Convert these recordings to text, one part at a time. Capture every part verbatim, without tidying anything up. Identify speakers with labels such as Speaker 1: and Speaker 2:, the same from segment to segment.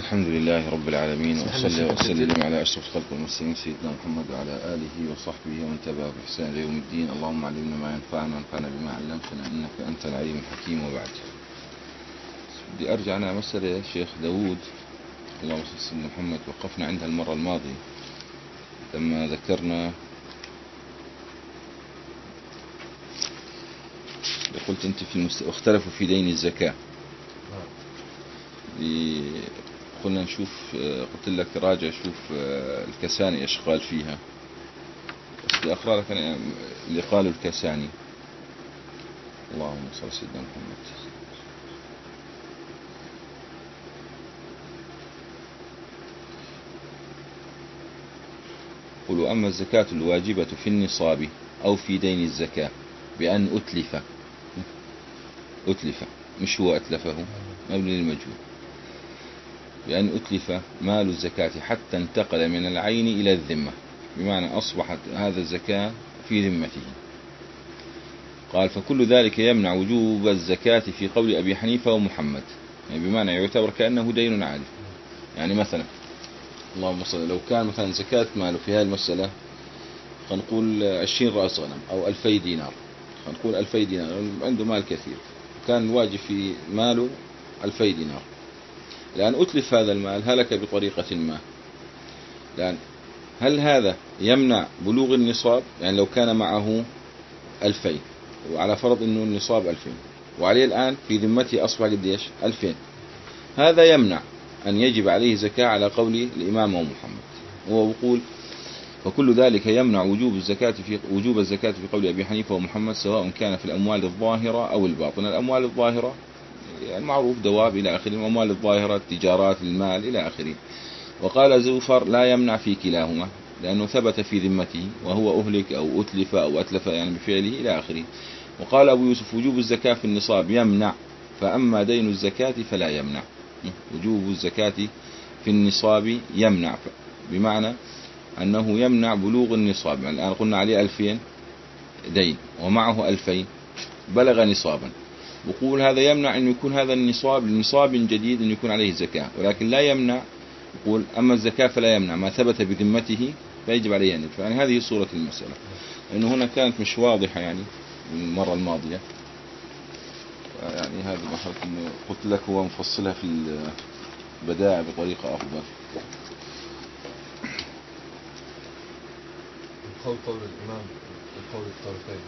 Speaker 1: الحمد لله رب العالمين، وصلى وسلم على أشرف خلق المرسلين سيدنا محمد وعلى آله وصحبه ومن تبعه بإحسان إلى يوم الدين. اللهم علمنا ما ينفعنا وانفعنا بما علمتنا إنك أنت العليم الحكيم. وبعد بدي أرجع أنا مسألة يا شيخ داود اللهم صل على سيدنا محمد وقفنا عندها المرة الماضية لما ذكرنا، قلت أنت في المست... اختلفوا في دين الزكاة. قلنا نشوف، قلت لك راجع شوف الكساني ايش قال فيها، بس بدي اقرا لك انا اللي قاله الكساني. اللهم صل على سيدنا محمد. قل: اما الزكاة الواجبة في النصاب او في دين الزكاة بان اتلف، اتلف مش هو اتلفه، مبني للمجهول، بأن أتلف مال الزكاة حتى انتقل من العين إلى الذمة، بمعنى أصبحت هذا الزكاة في ذمته. قال: فكل ذلك يمنع وجوب الزكاة في قول أبي حنيفة ومحمد، يعني بمعنى يعتبر كأنه دين عادي. يعني مثلا اللهم صل، لو كان مثلا زكاة ماله في هذه المسألة خلينا نقول عشرين رأس غنم أو ألفي دينار، خلينا نقول ألفي دينار، عنده مال كثير، كان الواجب في ماله ألفي دينار. لأن أتلف هذا المال هلك بطريقة ما، لأن هل هذا يمنع بلوغ النصاب؟ يعني لو كان معه ألفين، وعلى فرض أنه النصاب ألفين وعليه الآن في ذمته أصبح قديش؟ ألفين، هذا يمنع أن يجب عليه زكاة على قول الإمام ومحمد. هو يقول: فكل ذلك يمنع وجوب الزكاة في وجوب الزكاة في قول أبي حنيفة ومحمد، سواء كان في الأموال الظاهرة أو الباطنة. الأموال الظاهرة يعني معروف دواب إلى آخره، الأموال الظاهرة التجارات المال إلى آخره. وقال زوفر: لا يمنع في كلاهما، لأنه ثبت في ذمته وهو أهلك أو أتلف أو أتلف يعني بفعله إلى آخره. وقال أبو يوسف: وجوب الزكاة في النصاب يمنع، فأما دين الزكاة فلا يمنع. وجوب الزكاة في النصاب يمنع، بمعنى أنه يمنع بلوغ النصاب. يعني الآن قلنا عليه ألفين دين ومعه ألفين، بلغ نصابا، وقول هذا يمنع أن يكون هذا النصاب لنصاب جديد أن يكون عليه زكاة، ولكن لا يمنع. يقول: أما الزكاة فلا يمنع ما ثبت بذمته فيجب عليه أن يدفع. يعني هذه صورة المسألة، لأنه هنا كانت مش واضحة يعني من المرة الماضية. يعني هذه محرك إنه قلت لك هو مفصلها في البدائع بطريقة أفضل.
Speaker 2: قول قول الإمام قول الطرفين،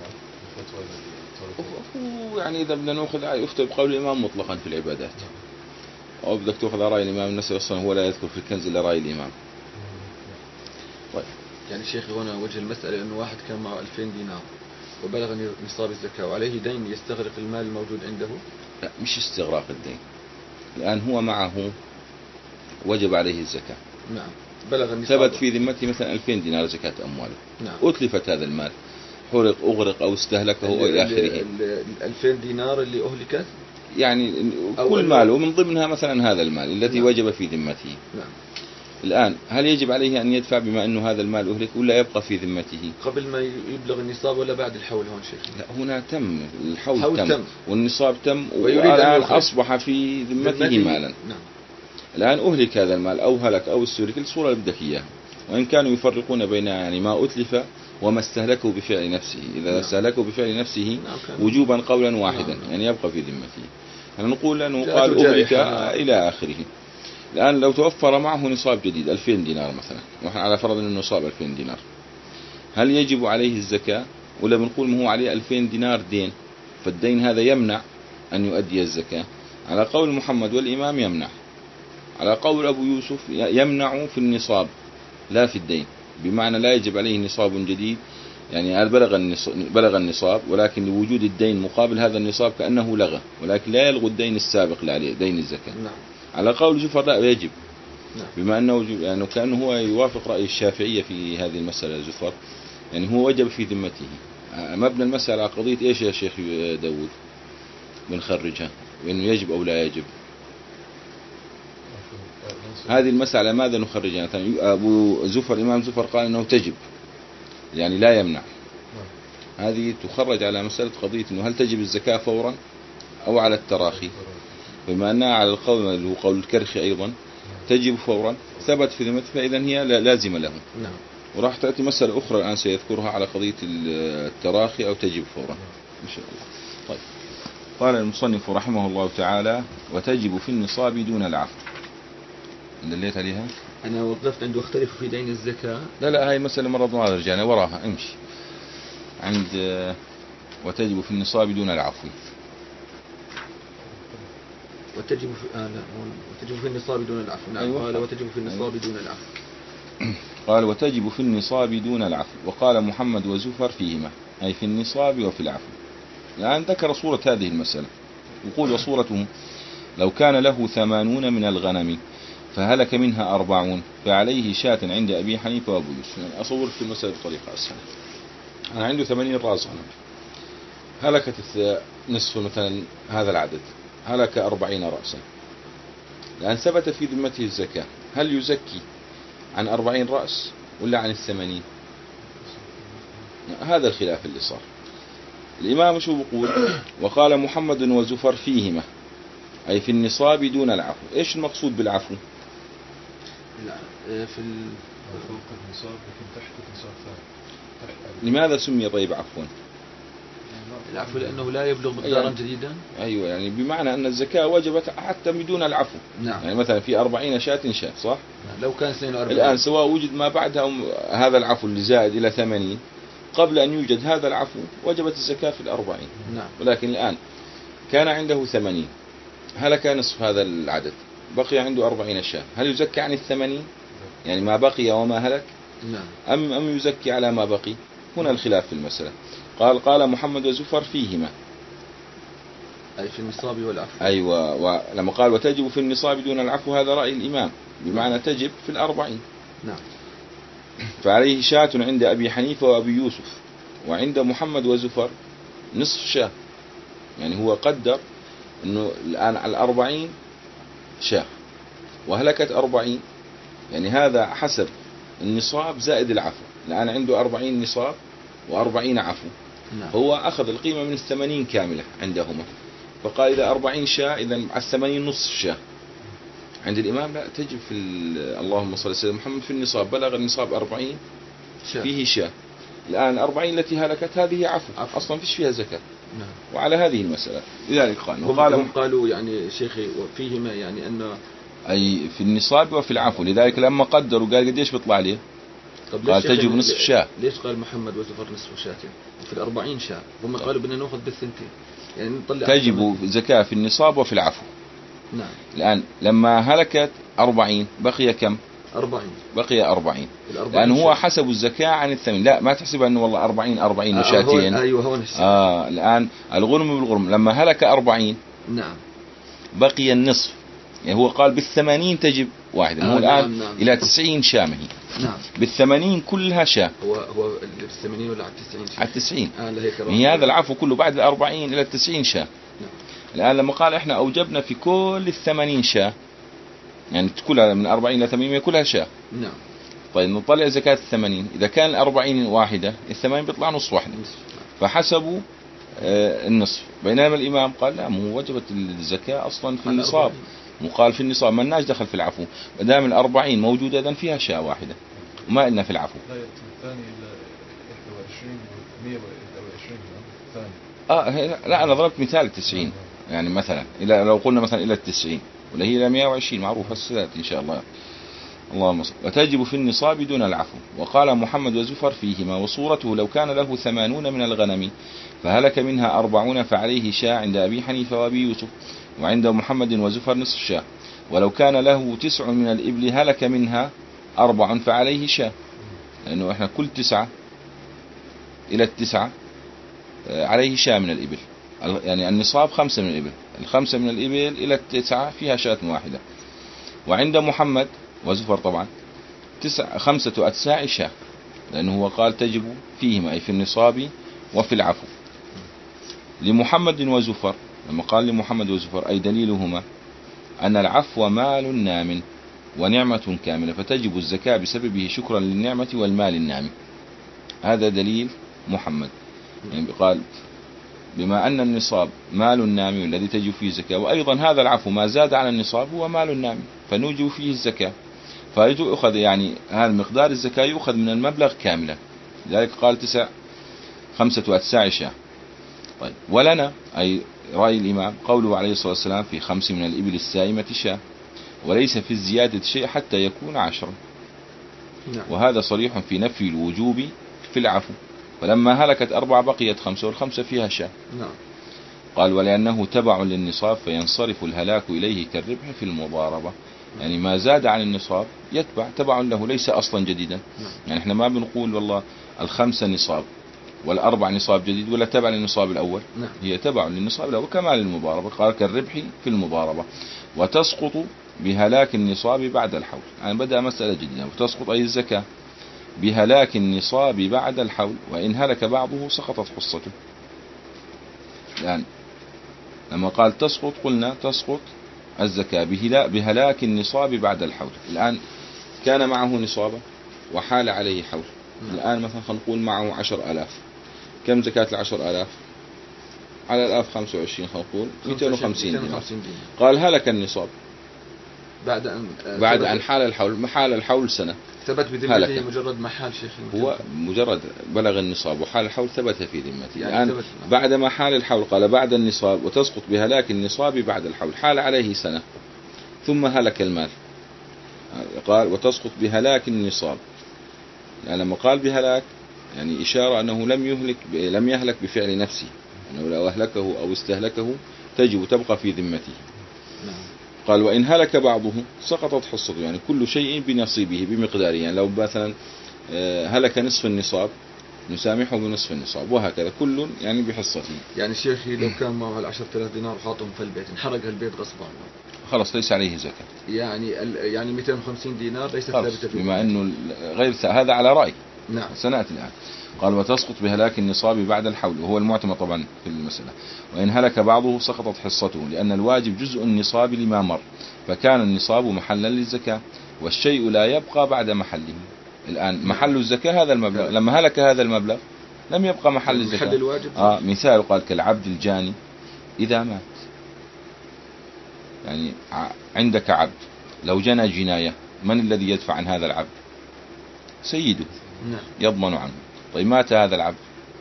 Speaker 1: يعني إذا بدنا نأخذ يفتى بقول الإمام مطلقا في العبادات، أو بدك تأخذ رأي الإمام النسائي أصلا هو لا يذكر في الكنز إلا رأي الإمام.
Speaker 2: طيب يعني شيخ هنا وجه المسألة أنه واحد كان معه ألفين دينار وبلغ نصاب الزكاة وعليه دين يستغرق المال الموجود عنده.
Speaker 1: لا، مش استغراق الدين، الآن هو معه وجب عليه الزكاة.
Speaker 2: نعم، بلغ النصاب،
Speaker 1: ثبت في ذمته مثلا ألفين دينار زكاة أمواله.
Speaker 2: نعم.
Speaker 1: أتلفت هذا المال، حرق أغرق أو استهلكه أو إلى آخره.
Speaker 2: الألفين دينار اللي أهلكت
Speaker 1: يعني كل ماله من ضمنها مثلا هذا المال الذي
Speaker 2: نعم.
Speaker 1: وجب في ذمته.
Speaker 2: نعم.
Speaker 1: الآن هل يجب عليه أن يدفع بما أنه هذا المال أهلك، ولا يبقى في ذمته
Speaker 2: قبل ما يبلغ النصاب ولا بعد الحول؟ هون شيخ
Speaker 1: لا، هنا تم الحول تم.
Speaker 2: تم
Speaker 1: والنصاب تم، والآن أصبح في ذمته مالا.
Speaker 2: نعم.
Speaker 1: الآن أهلك هذا المال أو هلك أو استهلك، الصورة اللي بدك إياها. وإن كانوا يفرقون بين يعني ما أتلف وما استهلكه بفعل نفسه. إذا نعم. استهلكه بفعل نفسه نعم. وجوبا قولا واحدا نعم. يعني يبقى في ذمته. أنا نقول أنه قال أهلك إلى آخره. الآن لو توفر معه نصاب جديد ألفين دينار مثلا، ونحن على فرض أنه نصاب ألفين دينار، هل يجب عليه الزكاة، ولا بنقول ما هو عليه ألفين دينار دين، فالدين هذا يمنع أن يؤدي الزكاة؟ على قول محمد والإمام يمنع. على قول أبو يوسف يمنع في النصاب لا في الدين، بمعنى لا يجب عليه نصاب جديد. يعني بلغ بلغ النصاب، ولكن لوجود الدين مقابل هذا النصاب كأنه لغى، ولكن لا يلغو الدين السابق اللي عليه دين الزكاة.
Speaker 2: نعم.
Speaker 1: على قول زفر لا يجب.
Speaker 2: نعم.
Speaker 1: بما أنه يعني كأنه هو يوافق رأي الشافعية في هذه المسألة زفر، يعني هو وجب في ذمته. مبنى المسألة على قضية إيش يا شيخ داود بنخرجها، وإنه يجب أو لا يجب. هذه المسألة ماذا نخرجها؟ أبو زفر إمام زفر قال أنه تجب، يعني لا يمنع. هذه تخرج على مسألة قضية أنه هل تجب الزكاة فورا أو على التراخي. بما أنها على القول اللي هو قول الكرخي أيضا تجب فورا ثبت في ذمته فإذا هي لازمة له.
Speaker 2: نعم.
Speaker 1: وراح تأتي مسألة أخرى الآن سيذكرها على قضية التراخي أو تجب فورا إن شاء الله. طيب قال المصنف رحمه الله تعالى وتجب في النصاب دون العفو. دليت عليها؟
Speaker 2: أنا وقفت عند واختلف في دين الزكاة.
Speaker 1: لا لا هاي المسألة مرة ما رجعنا وراها امشي عند وتجب في النصاب دون العفو.
Speaker 2: وتجب في آه لا وتجب في النصاب دون العفو. نعم. أيوة. قال وتجب في النصاب دون العفو.
Speaker 1: قال وتجب في النصاب دون العفو. وقال محمد وزفر فيهما أي في النصاب وفي العفو. الآن ذكر صورة هذه المسألة يقول وصورته لو كان له ثمانون من الغنم فهلك منها أربعون فعليه شاة عند أبي حنيفة وأبو يوسف. يعني أصور في المسألة بطريقة أسهل. أنا عنده ثمانين رأس غنم هلكت نصف مثلا هذا العدد هلك أربعين رأسا. الآن ثبت في ذمته الزكاة هل يزكي عن أربعين رأس ولا عن الثمانين؟ هذا الخلاف اللي صار. الإمام شو بقول وقال محمد وزفر فيهما أي في النصاب دون العفو. إيش المقصود بالعفو؟
Speaker 2: لا في
Speaker 3: فوق النصاب لكن تحت النصاب ثاني.
Speaker 1: لماذا سمي طيب عفوا؟
Speaker 2: العفو لأنه لا يبلغ مقدارا
Speaker 1: يعني
Speaker 2: جديدا.
Speaker 1: أيوة يعني بمعنى أن الزكاة وجبت حتى بدون العفو.
Speaker 2: نعم.
Speaker 1: يعني مثلا في أربعين شاة شاة صح؟
Speaker 2: لو كان اثنين وأربعين
Speaker 1: الآن سواء وجد ما بعدها هذا العفو اللي زائد إلى ثمانين قبل أن يوجد هذا العفو وجبت الزكاة في الأربعين.
Speaker 2: نعم.
Speaker 1: ولكن الآن كان عنده ثمانين هلك نصف هذا العدد بقي عنده أربعين شاة هل يزكي عن الثمانين يعني ما بقي وما هلك؟
Speaker 2: نعم.
Speaker 1: أم, أم يزكي على ما بقي؟ هنا الخلاف في المسألة. قال قال محمد وزفر فيهما
Speaker 2: أي في النصاب والعفو.
Speaker 1: أيوة. ولما قال وتجب في النصاب دون العفو هذا رأي الإمام بمعنى تجب في الأربعين.
Speaker 2: نعم.
Speaker 1: فعليه شاة عند أبي حنيفة وأبي يوسف وعند محمد وزفر نصف شاة. يعني هو قدر أنه الآن على الأربعين شاة وهلكت أربعين يعني هذا حسب النصاب زائد العفو. الآن عنده أربعين نصاب وأربعين عفو.
Speaker 2: نعم.
Speaker 1: هو أخذ القيمة من الثمانين كاملة عندهما فقال إذا أربعين شاة إذا على الثمانين نصف شاة. عند الإمام لا تجب في اللهم صل على سيدنا محمد في النصاب بلغ النصاب أربعين شاة. فيه شاة. الآن أربعين التي هلكت هذه عفو, عفو. أصلا فيش فيها زكاة.
Speaker 2: نعم.
Speaker 1: وعلى هذه المسألة لذلك قال
Speaker 2: وقال هم قالوا يعني شيخي وفيهما يعني أن
Speaker 1: أي في النصاب وفي العفو. لذلك لما قدروا قال قديش بيطلع عليه قال تجب نصف شاة.
Speaker 2: ليش قال محمد وزفر نصف شاة وفي الأربعين شاة هم قالوا بدنا نأخذ بالثنتين يعني نطلع
Speaker 1: تجب زكاة في النصاب وفي العفو.
Speaker 2: نعم.
Speaker 1: الآن لما هلكت أربعين بقي كم؟
Speaker 2: أربعين.
Speaker 1: بقي أربعين لأن هو حسب الزكاة عن الثمن. لا ما تحسب أنه والله أربعين أربعين وشاتين.
Speaker 2: آه أيوة هون
Speaker 1: آه الآن الغرم بالغرم لما هلك أربعين
Speaker 2: نعم
Speaker 1: بقي النصف. يعني هو قال بالثمانين تجب واحدة.
Speaker 2: آه
Speaker 1: هو الآن
Speaker 2: نعم نعم.
Speaker 1: إلى تسعين شامه.
Speaker 2: نعم.
Speaker 1: بالثمانين كلها شاة.
Speaker 2: هو هو بالثمانين ولا على التسعين؟
Speaker 1: على التسعين.
Speaker 2: آه هيك
Speaker 1: يعني هذا العفو كله بعد الأربعين إلى التسعين شاة.
Speaker 2: نعم.
Speaker 1: الآن لما قال إحنا أوجبنا في كل الثمانين شاة يعني كلها من أربعين إلى ثمانين كلها شاة.
Speaker 2: نعم.
Speaker 1: طيب نطلع زكاة الثمانين إذا كان الأربعين واحدة الثمانين بيطلع نصف واحدة فحسبوا آه النصف. بينما الإمام قال لا مو وجبت الزكاة أصلا في النصاب وقال في النصاب ما لناش دخل في العفو مدام الأربعين موجودة إذن فيها شاة واحدة وما إلنا في العفو.
Speaker 3: لا الثاني إلا إحدى وعشرين مئة وإحدى وعشرين
Speaker 1: ثاني. آه لا أنا ضربت مثال تسعين يعني مثلا إلى لو قلنا مثلا إلى التسعين ولا هي إلى مئة وعشرين معروفة السلات إن شاء الله. اللهم صل. وتجب في النصاب دون العفو. وقال محمد وزفر فيهما وصورته لو كان له ثمانون من الغنم فهلك منها أربعون فعليه شاة عند أبي حنيفة وأبي يوسف وعند محمد وزفر نصف شاة. ولو كان له تسع من الإبل هلك منها أربع فعليه شاة لأنه إحنا كل تسعة إلى التسعة عليه شاة من الإبل. يعني النصاب خمسة من الإبل الخمسة من الإبل إلى التسعة فيها شاة واحدة. وعند محمد وزفر طبعا تسع خمسة أتساع شاة لأنه هو قال تجب فيهما أي في النصاب وفي العفو. لمحمد وزفر لما قال لمحمد وزفر أي دليلهما أن العفو مال نام ونعمة كاملة فتجب الزكاة بسببه شكرا للنعمة والمال النام. هذا دليل محمد يعني قال بما أن النصاب مال نامي الذي تجب فيه الزكاة، وأيضا هذا العفو ما زاد على النصاب هو مال نامي فنوجب فيه الزكاة، فيؤخذ يعني هذا مقدار الزكاة يؤخذ من المبلغ كاملا. لذلك قال تسع خمسة أتساع شاة. طيب ولنا أي رأي الإمام قوله عليه الصلاة والسلام في خمس من الإبل السائمة شاة، وليس في الزيادة شيء حتى يكون عشرا.
Speaker 2: نعم.
Speaker 1: وهذا صريح في نفي الوجوب في العفو، فلما هلكت أربع بقيت خمسة والخمسة فيها شاة.
Speaker 2: نعم.
Speaker 1: قال ولأنه تبع للنصاب فينصرف الهلاك إليه كالربح في المضاربة، يعني ما زاد عن النصاب يتبع تبع له ليس أصلا جديدا.
Speaker 2: نعم.
Speaker 1: يعني احنا ما بنقول والله الخمسة نصاب والأربع نصاب جديد ولا تبع للنصاب الأول.
Speaker 2: نعم.
Speaker 1: هي تبع للنصاب الأول كما للمضاربة، قال كالربح في المضاربة. وتسقط بهلاك النصاب بعد الحول، يعني بدأ مسألة جديدة. وتسقط أي الزكاة بهلاك النصاب بعد الحول، وإن هلك بعضه سقطت حصته. يعني لما قال تسقط قلنا تسقط الزكاة بهلاك النصاب بعد الحول. الآن كان معه نصابة وحال عليه حول.
Speaker 2: نعم.
Speaker 1: الآن مثلا خلينا نقول معه عشر آلاف، كم زكاة العشر آلاف؟ على الآف خمسة وعشرين، خلينا نقول مئتين وخمسين دينار. قال هلك النصاب
Speaker 2: بعد أن
Speaker 1: بعد أن حال الحول، حال الحول سنة،
Speaker 2: ثبت بذمته مجرد ما حال شيخ.
Speaker 1: هو مجرد بلغ النصاب وحال الحول ثبت في ذمته.
Speaker 2: يعني
Speaker 1: الآن بعد ما حال الحول قال بعد النصاب وتسقط بهلاك النصاب بعد الحول، حال عليه سنة ثم هلك المال، قال وتسقط بهلاك النصاب. يعني لما قال بهلاك يعني إشارة أنه لم يهلك لم يهلك بفعل نفسه، أنه لو أهلكه أو استهلكه تجب تبقى في ذمته.
Speaker 2: نعم.
Speaker 1: قال وإن هلك بعضه سقطت حصته، يعني كل شيء بنصيبه بمقداره. يعني لو مثلا هلك نصف النصاب نسامحه بنصف النصاب، وهكذا كل يعني بحصته.
Speaker 2: يعني شيخي لو كان معه العشرة آلاف دينار حاطهم في البيت انحرق البيت غصبا
Speaker 1: خلاص ليس عليه زكاة.
Speaker 2: يعني يعني مئتين وخمسين دينار ليست ثابتة فيه
Speaker 1: بما أنه غير هذا على رأي.
Speaker 2: نعم.
Speaker 1: سنأتي الآن. قال وتسقط بهلاك النصاب بعد الحول، وهو المعتمد طبعا في المسألة. وإن هلك بعضه سقطت حصته، لأن الواجب جزء النصاب لما مر، فكان النصاب محلا للزكاة، والشيء لا يبقى بعد محله. الآن محل الزكاة هذا المبلغ، لما هلك هذا المبلغ لم يبقى محل الزكاة.
Speaker 2: محل الواجب.
Speaker 1: آه مثال قال كالعبد الجاني إذا مات. يعني عندك عبد لو جنى جناية من الذي يدفع عن هذا العبد؟ سيده.
Speaker 2: نعم. يضمن
Speaker 1: عنه. طيب مات هذا العبد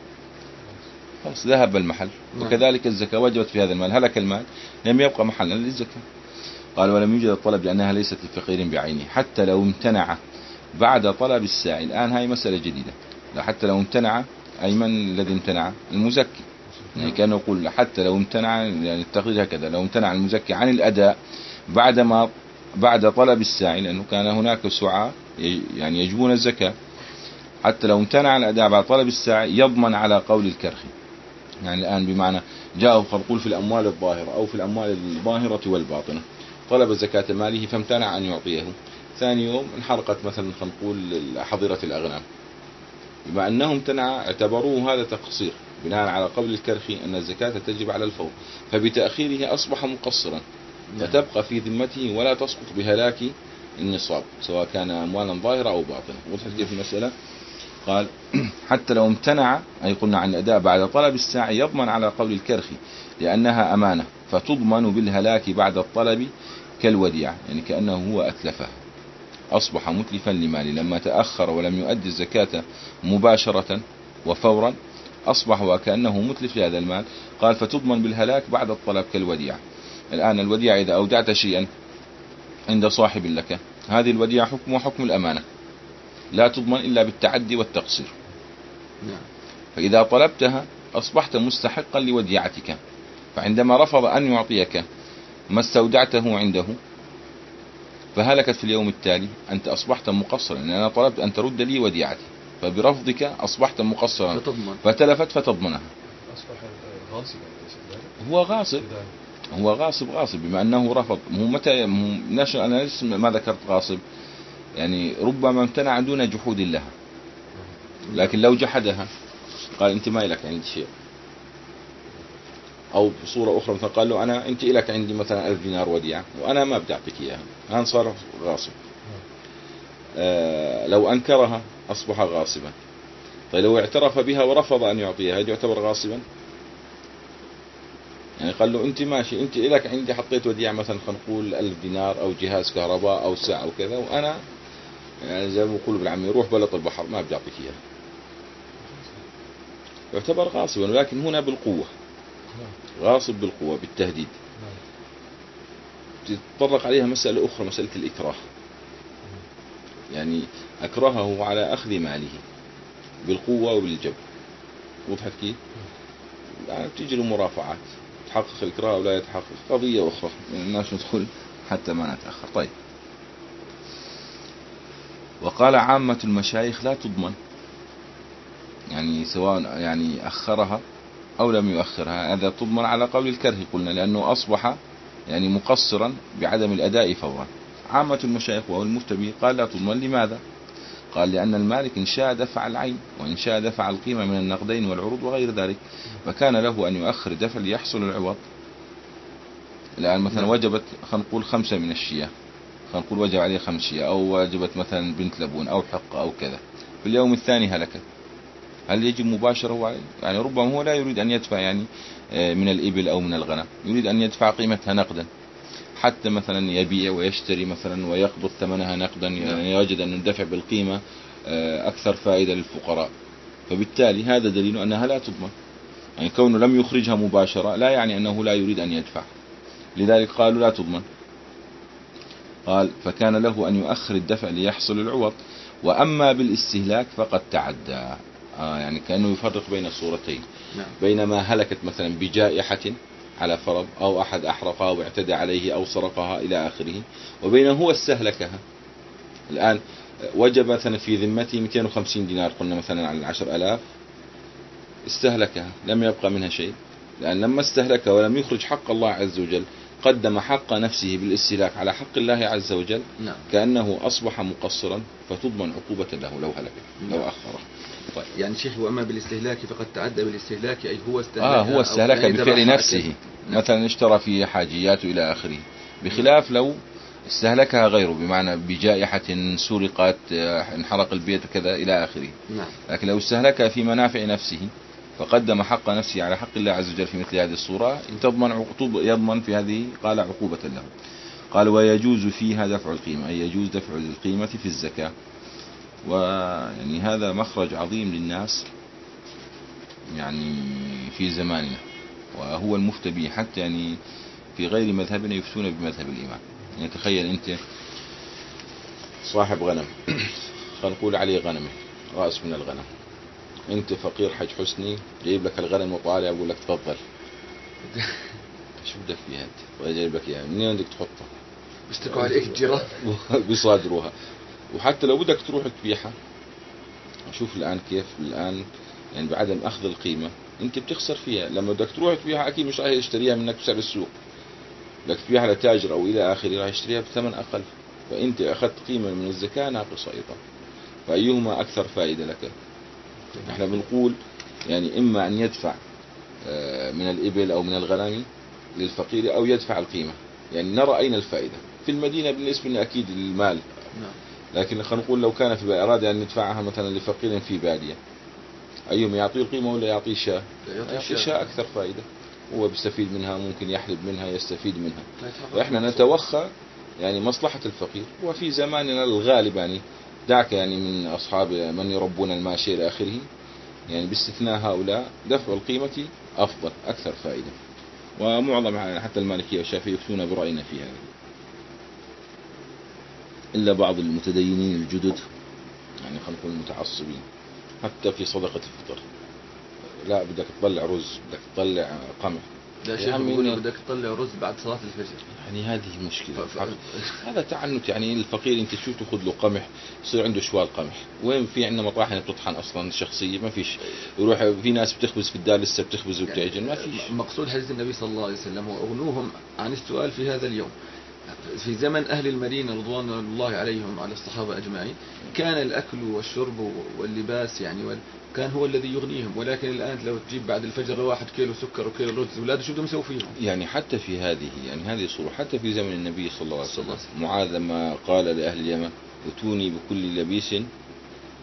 Speaker 1: خلاص ذهب المحل.
Speaker 2: نعم.
Speaker 1: وكذلك الزكاة وجبت في هذا المال، هلك المال لم يبقى محلا للزكاة. قال ولم يوجد الطلب لأنها ليست لفقير بعينه، حتى لو امتنع بعد طلب الساعي. الآن هاي مسألة جديدة. لا حتى لو امتنع، أي من الذي امتنع؟ المزكي. يعني كانوا يقول حتى لو امتنع، يعني التقدير هكذا، لو امتنع المزكي عن الأداء بعدما بعد طلب الساعي، لأنه كان هناك سعاة يعني يجبون الزكاة، حتى لو امتنع عن الأداء بعد طلب الساعي يضمن على قول الكرخي. يعني الآن بمعنى جاءه خلقول في الأموال الظاهرة أو في الأموال الظاهرة والباطنة، طلب زكاة ماله فامتنع أن يعطيه، ثاني يوم انحرقت مثلا خلينا نقول حظيرة الأغنام، بما أنه امتنع اعتبروه هذا تقصير بناء على قول الكرخي أن الزكاة تجب على الفور، فبتأخيره أصبح مقصرا، فتبقى في ذمته ولا تسقط بهلاك النصاب سواء كان أموالا ظاهرة أو باطنة. وضحت كيف المسألة؟ قال حتى لو امتنع، أي قلنا عن الأداء بعد طلب الساعي، يضمن على قول الكرخي لأنها أمانة فتضمن بالهلاك بعد الطلب كالوديعة، يعني كأنه هو أتلفه، أصبح متلفا لماله لما تأخر ولم يؤدي الزكاة مباشرة وفورا، أصبح وكأنه متلف لهذا المال. قال فتضمن بالهلاك بعد الطلب كالوديعة. الآن الوديعة إذا أودعت شيئا عند صاحب لك، هذه الوديعة حكم وحكم الأمانة، لا تضمن إلا بالتعدي والتقصير. فإذا طلبتها أصبحت مستحقا لوديعتك، فعندما رفض أن يعطيك ما استودعته عنده فهلكت في اليوم التالي، أنت أصبحت مقصرا، لأن أنا طلبت أن ترد لي وديعتي، فبرفضك أصبحت مقصرا فتلفت فتضمنها.
Speaker 3: أصبح غاصبا.
Speaker 1: هو غاصب، هو غاصب غاصب بما أنه رفض. هو متى نشأ؟ أنا ما ذكرت غاصب، يعني ربما امتنع دون جحود لها، لكن لو جحدها قال أنت ما لك عندي شيء، أو بصورة أخرى مثلا قال له أنا أنت لك عندي مثلا ألف دينار وديعة وأنا ما بدي أعطيك إياها، هان صار غاصب. آه لو أنكرها أصبح غاصبا. طيب لو اعترف بها ورفض أن يعطيها يعتبر غاصبا؟ يعني قال له أنت ماشي، أنت إلك عندي حطيت وديعة مثلا خلينا نقول ألف دينار أو جهاز كهرباء أو ساعة أو كذا، وأنا يعني زي ما بقول بالعامية روح بلط البحر ما بدي أعطيك إياها، يعتبر غاصبا، ولكن هنا بالقوة، غاصب بالقوة بالتهديد. تتطرق عليها مسألة أخرى، مسألة الإكراه، يعني أكرهه على أخذ ماله بالقوة وبالجبر. وضحت كيف؟ يعني بتيجي المرافعات، تحقق الإكراه ولا يتحقق قضية أخرى، يعني الناس ندخل حتى ما نتأخر. طيب، وقال عامة المشايخ لا تضمن، يعني سواء يعني أخرها أو لم يؤخرها، هذا تضمن على قول الكره قلنا، لأنه أصبح يعني مقصرا بعدم الأداء فورا. عامة المشايخ وهو المفتبي قال لا تضمن. لماذا؟ قال لأن المالك إن شاء دفع العين وإن شاء دفع القيمة من النقدين والعروض وغير ذلك، فكان له أن يؤخر دفع ليحصل العوض. الآن مثلا وجبت خلينا نقول خمسة من الشياه، خلينا نقول وجب عليه خمس شياه، أو وجبت مثلا بنت لبون أو حقة أو كذا، في اليوم الثاني هلكت، هل يجب مباشرة هو عليه؟ يعني ربما هو لا يريد أن يدفع يعني من الإبل أو من الغنم، يريد أن يدفع قيمتها نقدا، حتى مثلا يبيع ويشتري مثلا ويقبض ثمنها نقدا، يعني يجد أن الدفع بالقيمة أكثر فائدة للفقراء، فبالتالي هذا دليل أنها لا تضمن. يعني كونه لم يخرجها مباشرة لا يعني أنه لا يريد أن يدفع، لذلك قالوا لا تضمن. قال فكان له أن يؤخر الدفع ليحصل العوض. وأما بالاستهلاك فقد تعدى، آه يعني كأنه يفرق بين الصورتين،
Speaker 2: نعم.
Speaker 1: بينما هلكت مثلا بجائحة على فرض، أو أحد أحرقها أو اعتدى عليه أو سرقها إلى آخره، وبينه هو استهلكها. الآن وجب مثلا في ذمته مئتين وخمسين دينار قلنا مثلا على العشر ألاف، استهلكها لم يبقى منها شيء، لأن لما استهلكها ولم يخرج حق الله عز وجل قدم حق نفسه بالاستهلاك على حق الله عز وجل،
Speaker 2: نعم.
Speaker 1: كأنه أصبح مقصرا، فتضمن عقوبة له لو هلك لو أخره.
Speaker 2: طيب. يعني شيخ، وأما بالاستهلاك فقد تعدى بالاستهلاك، أي هو استهلك
Speaker 1: آه هو استهلك
Speaker 2: يعني
Speaker 1: بفعل نفسه،
Speaker 2: نعم.
Speaker 1: مثلا اشترى فيه حاجيات إلى آخره، بخلاف لو استهلكها غيره، بمعنى بجائحة سرقت انحرق البيت كذا إلى آخره.
Speaker 2: نعم.
Speaker 1: لكن لو استهلكها في منافع نفسه فقدم حق نفسه على حق الله عز وجل في مثل هذه الصورة، تضمن يضمن في هذه قال عقوبة له. قال ويجوز فيها دفع القيمة، أي يجوز دفع القيمة في الزكاة. ويعني هذا مخرج عظيم للناس يعني في زماننا، وهو المفتبي حتى يعني في غير مذهبنا يفتون بمذهب الإمام. يعني تخيل أنت صاحب غنم خلينا نقول عليه غنمه رأس من الغنم، أنت فقير حج حسني جايب لك الغنم وطالع أقول لك تفضل شو بدك فيها أنت؟ وجايب لك إياها منين بدك تحطها؟
Speaker 2: بيشتكوا عليك جرا
Speaker 1: بيصادروها. وحتى لو بدك تروح تبيعها، شوف الآن كيف الآن يعني بعدم أخذ القيمة أنت بتخسر فيها. لما بدك تروح تبيعها أكيد مش راح يشتريها منك بسعر السوق، بدك تبيعها لتاجر أو إلى آخره راح يشتريها بثمن أقل، فأنت أخذت قيمة من الزكاة ناقصة أيضا، فأيهما أكثر فائدة لك؟ احنا بنقول يعني إما أن يدفع من الإبل أو من الغنم للفقير أو يدفع القيمة، يعني نرى أين الفائدة. في المدينة بالنسبة لنا أكيد المال، لكن خلينا نقول لو كان في أراد أن يدفعها مثلا لفقير في بادية، أيهم يعطيه القيمة ولا يعطيه شاء؟ يعطيه شاء أكثر فائدة، هو بيستفيد منها، ممكن يحلب منها يستفيد منها. وإحنا نتوخى يعني مصلحة الفقير. وفي زماننا الغالب يعني دعك يعني من أصحاب من يربون الماشية إلى آخره، يعني باستثناء هؤلاء دفع القيمة أفضل أكثر فائدة. ومعظم حتى المالكية والشافعية يفتون برأينا في هذا، إلا بعض المتدينين الجدد يعني خلينا نقول المتعصبين حتى في صدقة الفطر، لا بدك تطلع رز، بدك تطلع قمح،
Speaker 2: لا شيخ بيقول بدك تطلع رز بعد صلاة الفجر.
Speaker 1: يعني هذه مشكلة ف... هذا تعنت. يعني الفقير انت شو تاخذ له قمح يصير عنده شوال قمح، وين في عندنا مطاحن بتطحن اصلا شخصية ما فيش، يروح في ناس بتخبز في الدار لسه بتخبز وبتعجن، ما فيش.
Speaker 2: مقصود حديث النبي صلى الله عليه وسلم واغنوهم عن السؤال في هذا اليوم. في زمن أهل المدينة رضوان الله عليهم على الصحابة أجمعين كان الأكل والشرب واللباس يعني وال... كان هو الذي يغنيهم، ولكن الآن لو تجيب بعد الفجر واحد كيلو سكر وكيلو رز ولاده شو بدهم يسووا فيهم؟
Speaker 1: يعني حتى في هذه يعني هذه الصورة حتى في زمن النبي صلى الله عليه وسلم، معاذ لما قال لأهل اليمن اتوني بكل لبيس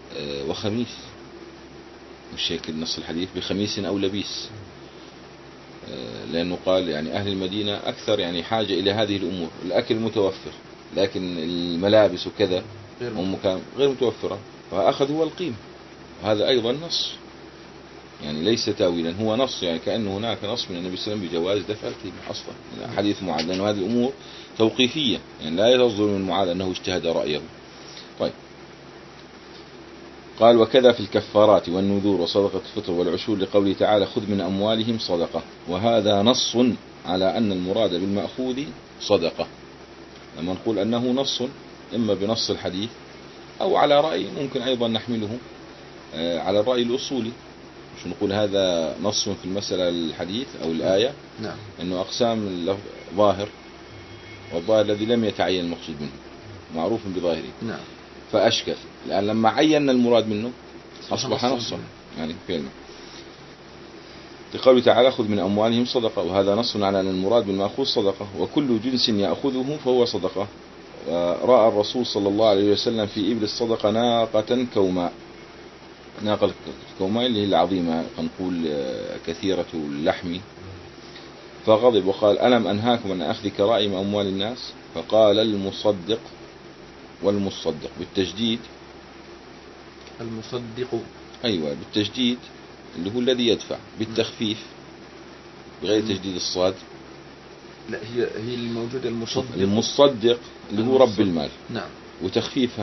Speaker 1: وخميس، مش هيك نص الحديث بخميس أو لبيس، لأنه قال يعني أهل المدينة أكثر يعني حاجة إلى هذه الأمور، الأكل متوفر لكن الملابس وكذا هم كان غير متوفرة، فأخذ هو القيمة. هذا أيضا نص يعني ليس تاويلا، هو نص يعني كأنه هناك نص من النبي صلى الله عليه وسلم بجواز دفع القيمة أصلا حديث معاذ، لأنه هذه الأمور توقيفية يعني لا يصدر من معاذ أنه اجتهد رأيه. طيب قال وكذا في الكفارات والنذور وصدقة الفطر والعشور لقوله تعالى خذ من أموالهم صدقة، وهذا نص على أن المراد بالمأخوذ صدقة. لما نقول أنه نص إما بنص الحديث أو على رأي ممكن أيضا نحمله على الرأي الأصولي، مش نقول هذا نص في المسألة الحديث أو الآية.
Speaker 2: نعم.
Speaker 1: أنه أقسام ظاهر، والظاهر الذي لم يتعين المقصود منه معروف بظاهره.
Speaker 2: نعم.
Speaker 1: فأشكل لأن لما عينا المراد منه أصبح نصا يعني فعلا. لقوله تعالى خذ من أموالهم صدقة، وهذا نص على أن المراد بالمأخوذ صدقة، وكل جنس يأخذه فهو صدقة. رأى الرسول صلى الله عليه وسلم في إبل الصدقة ناقة كوماء، ناقة كوماء اللي هي العظيمة نقول كثيرة اللحم، فغضب وقال ألم أنهاكم أن أخذ كرائم أموال الناس؟ فقال المصدق والمصدق بالتجديد،
Speaker 2: المصدق
Speaker 1: أيوة بالتجديد اللي هو الذي يدفع، بالتخفيف بغير تجديد الصاد.
Speaker 2: لا هي هي الموجودة المصدق،
Speaker 1: المصدق اللي هو رب المال.
Speaker 2: نعم.
Speaker 1: وتخفيفها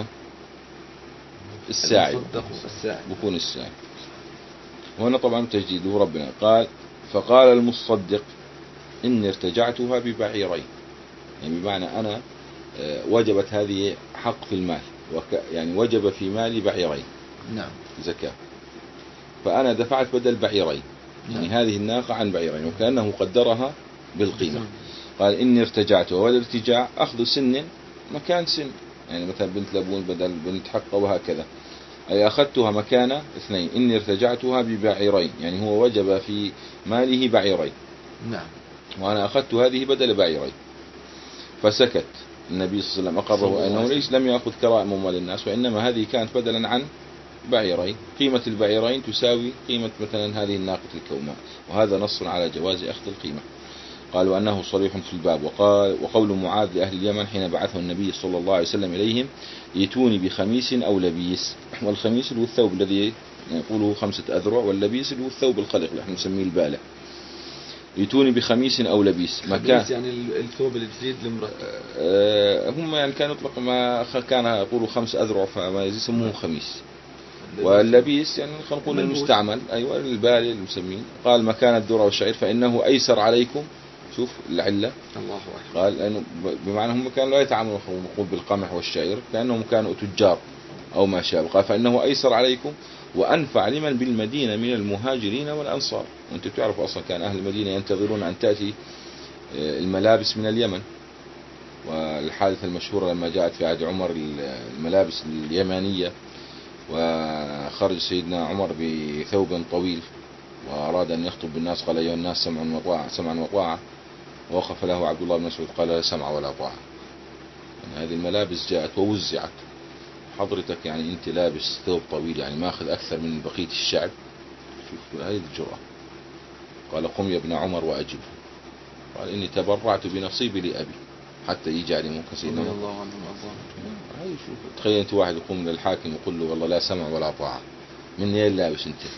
Speaker 1: الساعي،
Speaker 2: الساعي
Speaker 1: بكون الساعي. وهنا طبعا تجديد هو ربنا. قال فقال المصدق إني ارتجعتها ببعيرين، يعني بمعنى أنا وجبت هذه حق في المال، يعني وجب في مالي بعيرين.
Speaker 2: نعم.
Speaker 1: زكاة، فأنا دفعت بدل بعيرين. يعني
Speaker 2: نعم.
Speaker 1: هذه الناقة عن بعيرين، وكأنه قدرها بالقيمة. قال إني ارتجعتها، والارتجاع أخذ سن مكان سن، يعني مثلا بنت لبون بدل بنت حقة وهكذا، أي أخذتها مكان اثنين. إني ارتجعتها ببعيرين يعني هو وجب في ماله بعيرين.
Speaker 2: نعم.
Speaker 1: وأنا أخذت هذه بدل بعيرين. فسكت النبي صلى الله عليه وسلم أقره أنه ليس لم يأخذ كرائم أموال الناس، وإنما هذه كانت بدلا عن بعيرين، قيمة البعيرين تساوي قيمة مثلا هذه الناقة الكوماء، وهذا نص على جواز أخذ القيمة. قالوا أنه صريح في الباب. وقال وقول معاذ لأهل اليمن حين بعثه النبي صلى الله عليه وسلم إليهم يتوني بخميس أو لبيس، والخميس هو الثوب الذي يقوله خمسة أذرع، واللبيس هو الثوب الخلق اللي احنا نسميه البالة. يتوني بخميس أو لبيس مكان
Speaker 2: يعني الثوب اللي تزيد لمرأة.
Speaker 1: أه هم يعني كان يطلق ما كان يقولوا خمس أذرع فما يسموه خميس. واللبيس يعني خلينا نقول المستعمل، أيوة البالي المسمين. قال مكان الذرة والشعير فإنه أيسر عليكم. شوف العلة،
Speaker 2: الله أكبر.
Speaker 1: قال لأنه بمعنى هم كانوا لا يتعاملون بالقمح والشعير، كأنهم كانوا تجار أو ما شابه. قال فإنه أيسر عليكم وأنفع لمن بالمدينة من المهاجرين والأنصار. وأنتم تعرفوا أصلا كان أهل المدينة ينتظرون أن تأتي الملابس من اليمن، والحادثة المشهورة لما جاءت في عهد عمر الملابس اليمانية، وخرج سيدنا عمر بثوب طويل وأراد أن يخطب بالناس، قال أيها الناس سمعا وطاعة سمعا وطاعة، ووقف له عبد الله بن مسعود قال لا سمع ولا طاعة. يعني هذه الملابس جاءت ووزعت، حضرتك يعني أنت لابس ثوب طويل يعني ماخذ أكثر من بقية الشعب. شوف هذه الجرأة. قال قم يا ابن عمر وأجب. قال إني تبرعت بنصيبي لأبي حتى يجي علي سيدنا
Speaker 2: رضي الله عنهم
Speaker 1: هاي شوف تخيل أنت واحد يقوم للحاكم يقول له والله لا سمع ولا طاعة، من يين لابس أنت؟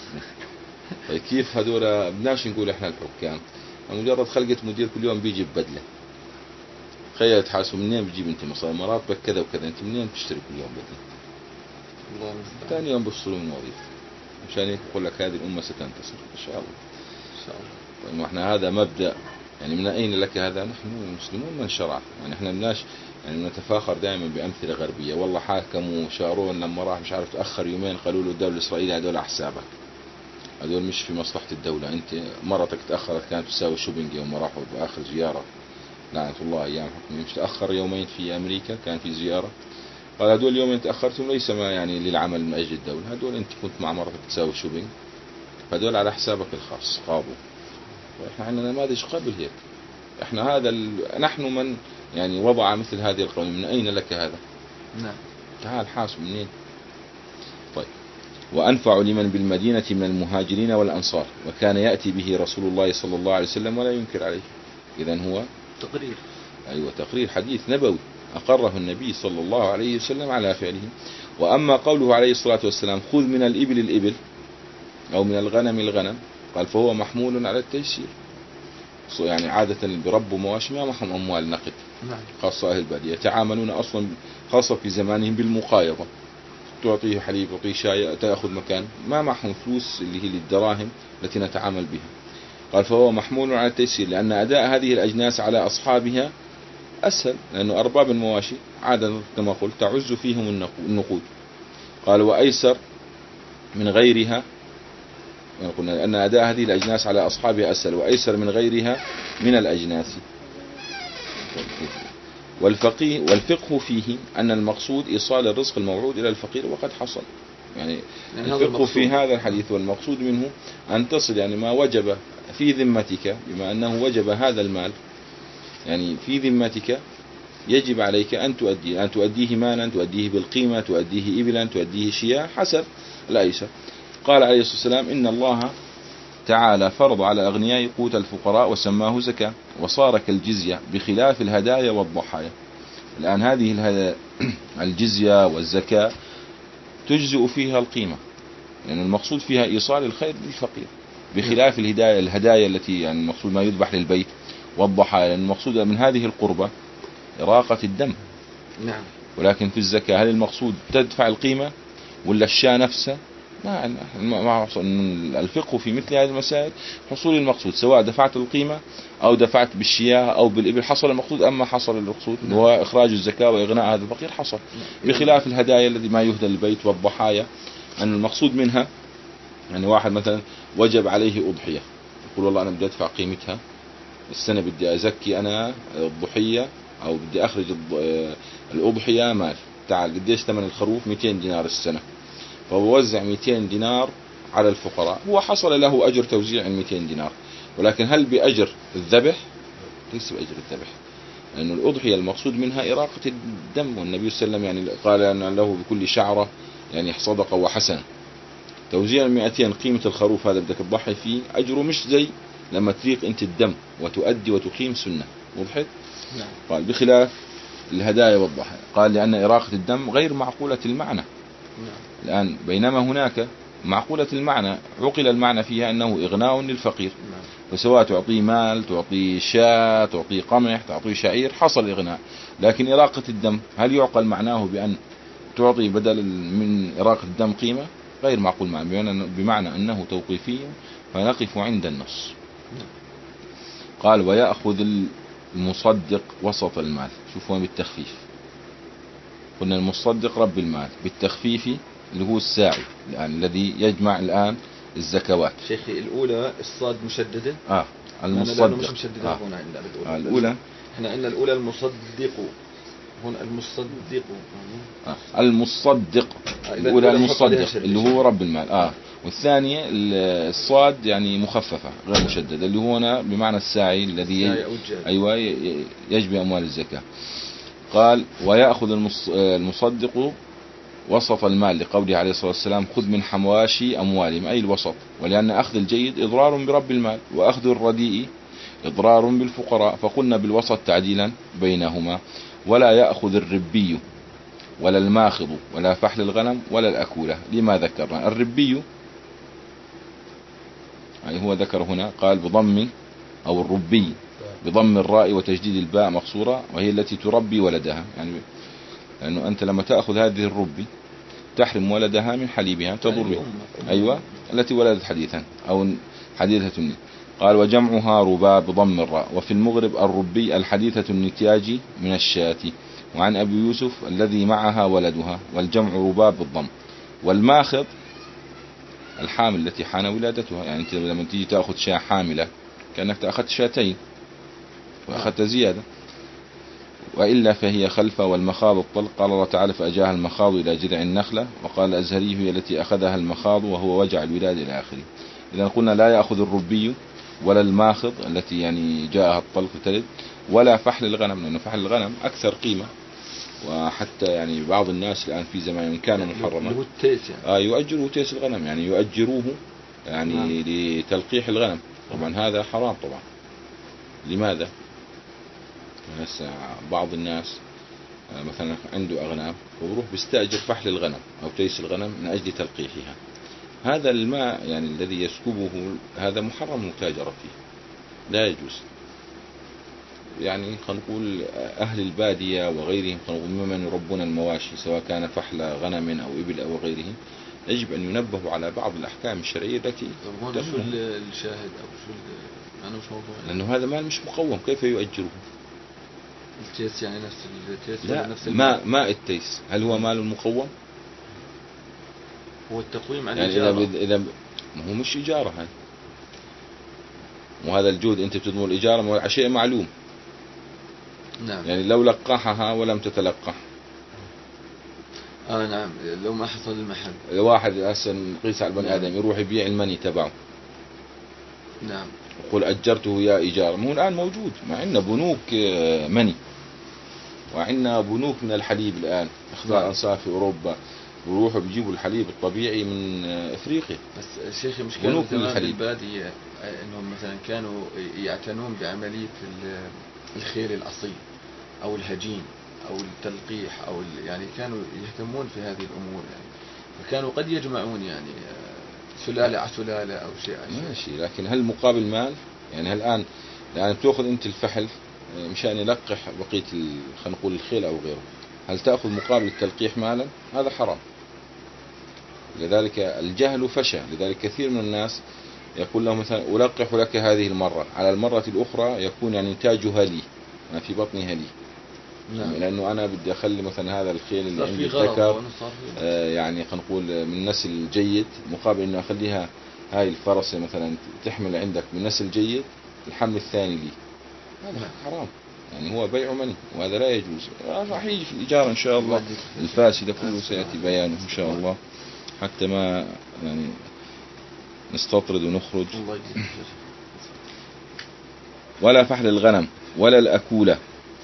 Speaker 1: كيف هذول بدناش نقول إحنا الحكام مجرد خلقة مدير كل يوم بيجي ببدلة. تخيل تحاسب منين بتجيب أنت مصاري مراتبك كذا وكذا، أنت منين بتشتري كل يوم بدلة؟
Speaker 2: الله المستعان.
Speaker 1: ثاني يوم بيفصلوا من وظيفة مشان هيك يقول لك هذه الأمة ستنتصر إن شاء الله.
Speaker 2: إن شاء الله.
Speaker 1: طيب إحنا هذا مبدأ يعني من أين لك هذا؟ نحن المسلمون من شرع، يعني إحنا مناش يعني نتفاخر دائما بأمثلة غربية. والله حاكموا شارون لما راح مش عارف تأخر يومين قالوا له الدولة الإسرائيلية هذول على حسابك، هذول مش في مصلحة الدولة. أنت مرتك تأخرت كانت تساوي شوبينج يوم ما راحوا بآخر زيارة لعنة الله أيام حكمي، مش تأخر يومين في أمريكا كان في زيارة، قال هذول اليومين تأخرتهم ليس ما يعني للعمل من أجل الدولة، هذول أنت كنت مع مرتك تساوي شوبينج، هذول على حسابك الخاص قابوا. وإحنا عندنا نماذج قبل هيك. إحنا هذا ال... نحن من يعني وضع مثل هذه القوانين. من أين لك هذا؟
Speaker 2: نعم.
Speaker 1: تعال حاسب منين. طيب وأنفع لمن بالمدينة من المهاجرين والأنصار، وكان يأتي به رسول الله صلى الله عليه وسلم ولا ينكر عليه. إذن هو
Speaker 2: تقرير.
Speaker 1: أيوة تقرير حديث نبوي أقره النبي صلى الله عليه وسلم على فعله. وأما قوله عليه الصلاة والسلام خذ من الإبل الإبل أو من الغنم الغنم، قال فهو محمول على التيسير، يعني عادة برب مواشي ما محهم أموال نقد، خاصة أهل البادية يتعاملون أصلا خاصة في زمانهم بالمقايضة، تعطيه حليب تعطيه شاي تأخذ مكان، ما معهم فلوس اللي هي للدراهم التي نتعامل بها. قال فهو محمول على التيسير، لأن أداء هذه الأجناس على أصحابها أسهل، لأنه أرباب المواشي عادة كما قلت تعز فيهم النقود. قال وأيسر من غيرها، قلنا لأن أداء هذه الأجناس على أصحابها أسهل وأيسر من غيرها من الأجناس. والفقيه والفقه فيه أن المقصود إيصال الرزق الموعود إلى الفقير وقد حصل، يعني, يعني الفقه في هذا الحديث والمقصود منه أن تصل يعني ما وجب في ذمتك، بما أنه وجب هذا المال يعني في ذمتك، يجب عليك أن تؤديه، أن تؤديه مالا، تؤديه بالقيمة، تؤديه إبلا، تؤديه شياه حسب الأيسر. قال عليه الصلاة والسلام إن الله تعالى فرض على الأغنياء قوت الفقراء وسماه زكاة، وصار كالجزية بخلاف الهدايا والضحايا. الآن هذه الجزية والزكاة تجزئ فيها القيمة، لأن يعني المقصود فيها إيصال الخير للفقير، بخلاف الهدايا الهدايا التي يعني المقصود ما يذبح للبيت والضحايا، يعني المقصود من هذه القربة إراقة الدم.
Speaker 2: نعم.
Speaker 1: ولكن في الزكاة هل المقصود تدفع القيمة ولا الشاة نفسها؟ ما ما الفقه في مثل هذه المسائل حصول المقصود، سواء دفعت القيمة أو دفعت بالشياه أو بالإبل حصل المقصود. أما حصل المقصود هو إخراج الزكاة وإغناء هذا الفقير حصل، بخلاف الهدايا الذي ما يهدى للبيت والضحايا أن المقصود منها يعني واحد مثلا وجب عليه أضحية، يقول والله أنا بدي أدفع قيمتها السنة، بدي أزكي أنا الضحية أو بدي أخرج الأضحية مال، تعال قديش ثمن الخروف مئتين دينار السنة، فوزع مئتين دينار على الفقراء، هو حصل له أجر توزيع مئتين دينار، ولكن هل بأجر الذبح؟ ليس بأجر الذبح، لأن الأضحية المقصود منها إراقة الدم، والنبي صلى الله عليه وسلم يعني قال أن له بكل شعرة يعني صدقة وحسنة. توزيع المئتين قيمة الخروف هذا بدك تضحي فيه أجره مش زي لما تريق أنت الدم وتؤدي وتقيم سنة. وضحت؟
Speaker 2: نعم.
Speaker 1: قال بخلاف الهدايا والضحايا، قال لأن إراقة الدم غير معقولة المعنى.
Speaker 2: نعم.
Speaker 1: الآن بينما هناك معقولة المعنى عقل المعنى فيها أنه إغناء للفقير.
Speaker 2: نعم.
Speaker 1: فسواء تعطيه مال، تعطيه شاة، تعطيه قمح، تعطيه شعير، حصل إغناء. لكن إراقة الدم هل يعقل معناه بأن تعطي بدل من إراقة الدم قيمة؟ غير معقول معنى، بمعنى أنه توقيفي، فنقف عند النص. قال ويأخذ المصدق وسط المال. شوفوا بالتخفيف، قلنا المصدق رب المال، بالتخفيف اللي هو الساعي الآن الذي يجمع الآن الزكوات.
Speaker 2: شيخي الأولى الصاد مشددة.
Speaker 1: آه المصدق
Speaker 2: مش مشددة. آه. هنا عندنا
Speaker 1: آه الأولى
Speaker 2: احنا عندنا الأولى المصدق، هنا المصدق
Speaker 1: آه. المصدق
Speaker 2: آه.
Speaker 1: الأولى المصدق اللي هو رب المال. آه والثانية الصاد يعني مخففة غير مشددة اللي هو هنا بمعنى الساعي الذي ي... أيوة يجبي أموال الزكاة. قال ويأخذ المصدق وسط المال لقوله عليه الصلاة والسلام خذ من حمواشي أموالهم، أي الوسط، ولأن أخذ الجيد إضرار برب المال وأخذ الرديء إضرار بالفقراء، فقلنا بالوسط تعديلا بينهما. ولا يأخذ الربي ولا الماخض ولا فحل الغنم ولا الأكولة، لما ذكرنا الربي يعني هو ذكر هنا قال بضم أو الربي بضم الراء وتجديد الباء مقصورة، وهي التي تربي ولدها، يعني لأنه أنت لما تأخذ هذه الربي تحرم ولدها من حليبها تضر به. أيوة التي ولدت حديثا أو حديثة. قال وجمعها رباب بضم الراء. وفي المغرب الربي الحديثة النتاج من الشاة. وعن أبي يوسف الذي معها ولدها، والجمع رباب بالضم. والماخض الحامل التي حان ولادتها، يعني أنت لما تيجي تأخذ شاة حاملة كأنك تأخذت شاتين وأخذت زيادة، وإلا فهي خلفة. والمخاض الطلق، قال الله تعالى فأجاها المخاض إلى جذع النخلة، وقال الأزهري هي التي أخذها المخاض وهو وجع الولاد إلى آخره. إذا قلنا لا يأخذ الربي ولا الماخض التي يعني جاءها الطلق تلد، ولا فحل الغنم، لأنه فحل الغنم أكثر قيمة وحتى يعني بعض الناس الآن في زمان كان محرما
Speaker 2: اللي هو التيس يعني.
Speaker 1: آه يؤجروا تيس الغنم، يعني يؤجروه يعني
Speaker 2: نعم.
Speaker 1: لتلقيح الغنم. طبعا هذا حرام طبعا. لماذا؟ هسه بعض الناس مثلا عنده أغنام ويروح بيستأجر فحل الغنم أو تيس الغنم من أجل تلقيحها. هذا الماء يعني الذي يسكبه هذا محرم المتاجرة فيه، لا يجوز. يعني خلينا نقول أهل البادية وغيرهم خلينا نقول ممن يربون المواشي سواء كان فحل غنم أو إبل أو غيرهم، يجب أن ينبهوا على بعض الأحكام الشرعية التي
Speaker 2: طب شو الشاهد أو شو أنا مش موضوع يعني.
Speaker 1: لأنه هذا مال مش مقوم، كيف يؤجره؟
Speaker 2: التيس يعني نفس التيس
Speaker 1: لا،
Speaker 2: نفس
Speaker 1: ماء ماء التيس هل هو مال مقوم؟
Speaker 2: هو التقويم عن
Speaker 1: يعني
Speaker 2: الإجارة.
Speaker 1: إذا إذا ما هو مش إجارة هاي، وهذا الجود أنت بتضمن الإجارة على شيء معلوم.
Speaker 2: نعم.
Speaker 1: يعني لو لقحها ولم تتلقح.
Speaker 2: آه نعم، لو ما حصل المحل.
Speaker 1: واحد هسه نقيس على البني آدم يروح يبيع المني تبعه.
Speaker 2: نعم.
Speaker 1: يقول أجرته يا إيجار. ما هو الآن موجود، ما عندنا بنوك مني وعندنا بنوك من الحليب الآن. أخبار أنصار في أوروبا ويروحوا بيجيبوا الحليب الطبيعي من أفريقيا.
Speaker 2: بس شيخي مشكلة
Speaker 1: بنوك من
Speaker 2: زمان
Speaker 1: الحليب.
Speaker 2: بالبادية إنهم مثلا كانوا يعتنون بعملية الخير الأصيل أو الهجين أو التلقيح أو يعني كانوا يهتمون في هذه الأمور يعني، وكانوا قد يجمعون يعني سلالة على سلالة أو شيء على شيء.
Speaker 1: ماشي، لكن هل مقابل مال؟ يعني الآن يعني بتأخذ أنت الفحل مشان يلقح بقية خلينا نقول الخيل أو غيره، هل تأخذ مقابل التلقيح مالا؟ هذا حرام. لذلك الجهل فشى. لذلك كثير من الناس يقول له مثلا ألقح لك هذه المرة، على المرة الأخرى يكون يعني إنتاجها لي، ما في بطنها لي.
Speaker 2: نعم.
Speaker 1: لأنه أنا بدي أخلي مثلا هذا الخيل اللي عندي ذكر آه يعني خلينا نقول من نسل جيد، مقابل إنه أخليها هاي الفرسة مثلا تحمل عندك من نسل جيد، الحمل الثاني لي. هذا حرام، يعني هو بيع مني وهذا لا يجوز. راح يجي في الإجارة إن شاء الله الفاسدة كله سيأتي بيانه إن شاء الله، حتى ما يعني نستطرد ونخرج. ولا فحل الغنم ولا الأكولة.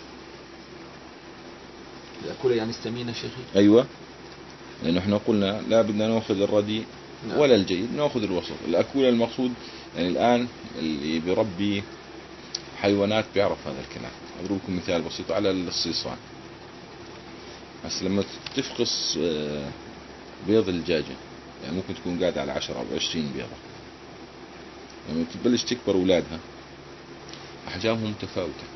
Speaker 2: الأكولة يعني السمينة شيخي.
Speaker 1: أيوة، لأنه احنا قلنا لا بدنا نأخذ الرديء ولا الجيد، نأخذ الوسط. الأكولة المقصود يعني الآن اللي بربي حيوانات بيعرف هذا الكلام. أضرب لكم مثال بسيط على الصيصان. بس لما تفقس بيض الدجاجة يعني ممكن تكون قاعدة على عشرة أو عشرين بيضة، لما تبلش تكبر أولادها أحجامهم متفاوتة.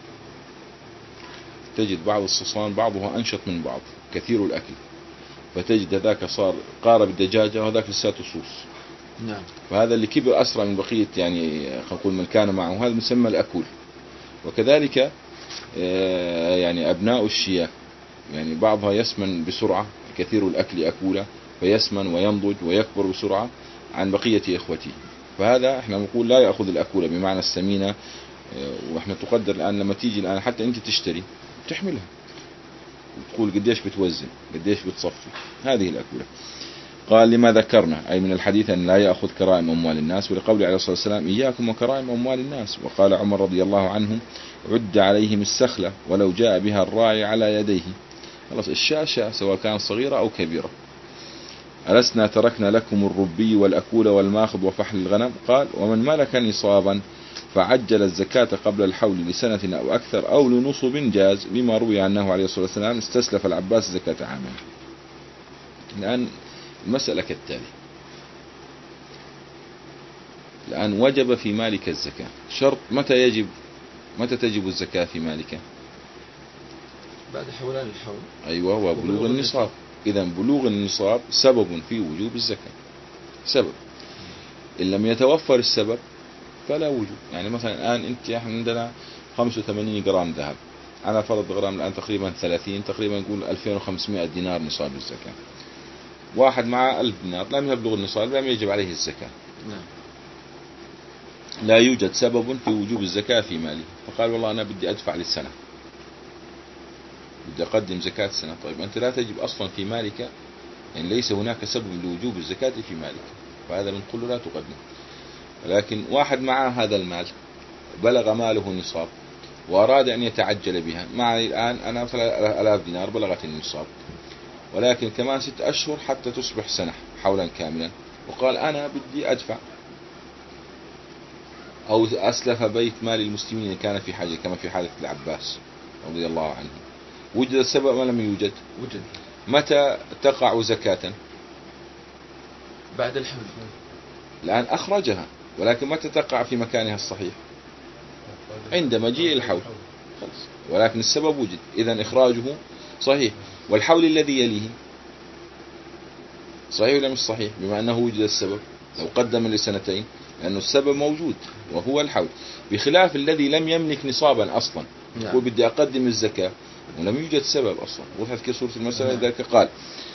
Speaker 1: تجد بعض الصيصان بعضها أنشط من بعض كثير الأكل، فتجد هذاك صار قارب الدجاجة وهذاك لساته صوص.
Speaker 2: نعم.
Speaker 1: فهذا اللي كبر أسرع من بقية يعني خلينا نقول من كان معه، هذا مسمى الأكل. وكذلك يعني أبناء الشياه يعني بعضها يسمن بسرعة، كثير الأكل أكوله فيسمن وينضج ويكبر بسرعة عن بقية إخوته. فهذا احنا نقول لا يأخذ الأكولة بمعنى السمينة. واحنا تقدر الآن لما تيجي الآن حتى انت تشتري تحملها وتقول قديش بتوزن قديش بتصفي، هذه الأكولة. قال لما ذكرنا أي من الحديث أن لا يأخذ كرائم أموال الناس، ولقوله عليه الصلاة والسلام إياكم وكرائم أموال الناس. وقال عمر رضي الله عنه عد عليهم السخلة ولو جاء بها الراعي على يديه. خلاص الشاشة سواء كانت صغيرة أو كبيرة. ألسنا تركنا لكم الربي والأكول والماخذ وفحل الغنم. قال ومن ملك نصابا فعجل الزكاة قبل الحول لسنة أو أكثر أو لنصب جاز، بما روي عنه عليه الصلاة والسلام استسلف العباس زكاة عامه. الآن المسألة كالتالي. الآن وجب في مالك الزكاة، شرط متى يجب متى تجب الزكاة في مالك؟
Speaker 2: بعد حولان الحول.
Speaker 1: أيوة، وبلوغ النصاب. إذا بلوغ النصاب سبب في وجوب الزكاة، سبب. إن لم يتوفر السبب فلا وجوب. يعني مثلا الآن أنت عندنا خمسة وثمانين جرام ذهب، على فرض غرام الآن تقريبا ثلاثين، تقريبا نقول ألفين وخمسمائة دينار نصاب الزكاة. واحد مع ألف دينار لم يبلغ النصاب لم يجب عليه الزكاة.
Speaker 2: نعم.
Speaker 1: لا يوجد سبب في وجوب الزكاة في مالي، فقال والله أنا بدي أدفع للسنة، بدي أقدم زكاة السنة. طيب أنت لا تجب أصلا في مالك، يعني ليس هناك سبب لوجوب الزكاة في مالك، فهذا بنقول له لا تقدم. لكن واحد معه هذا المال بلغ ماله النصاب وأراد أن يتعجل بها. معي الآن أنا مثلا آلاف دينار بلغت النصاب، ولكن كمان ست أشهر حتى تصبح سنة حولا كاملا، وقال أنا بدي أدفع، أو أسلف بيت مال المسلمين كان في حاجة كما في حالة العباس رضي الله عنه. وجد السبب ما لم يوجد؟
Speaker 2: وجد.
Speaker 1: متى تقع زكاة؟
Speaker 2: بعد الحول.
Speaker 1: الآن أخرجها، ولكن متى تقع في مكانها الصحيح؟ عند مجيء الحول، ولكن السبب وجد، إذن إخراجه صحيح. والحول الذي يليه صحيح ولا مش صحيح؟ بما أنه وجد السبب، لو قدم لسنتين لأنه السبب موجود وهو الحول، بخلاف الذي لم يملك نصابا أصلا.
Speaker 2: نعم.
Speaker 1: يقول بدي أقدم الزكاة ولم يوجد سبب أصلا، وضحت كيف صورة المسألة؟
Speaker 2: نعم.
Speaker 1: ذلك قال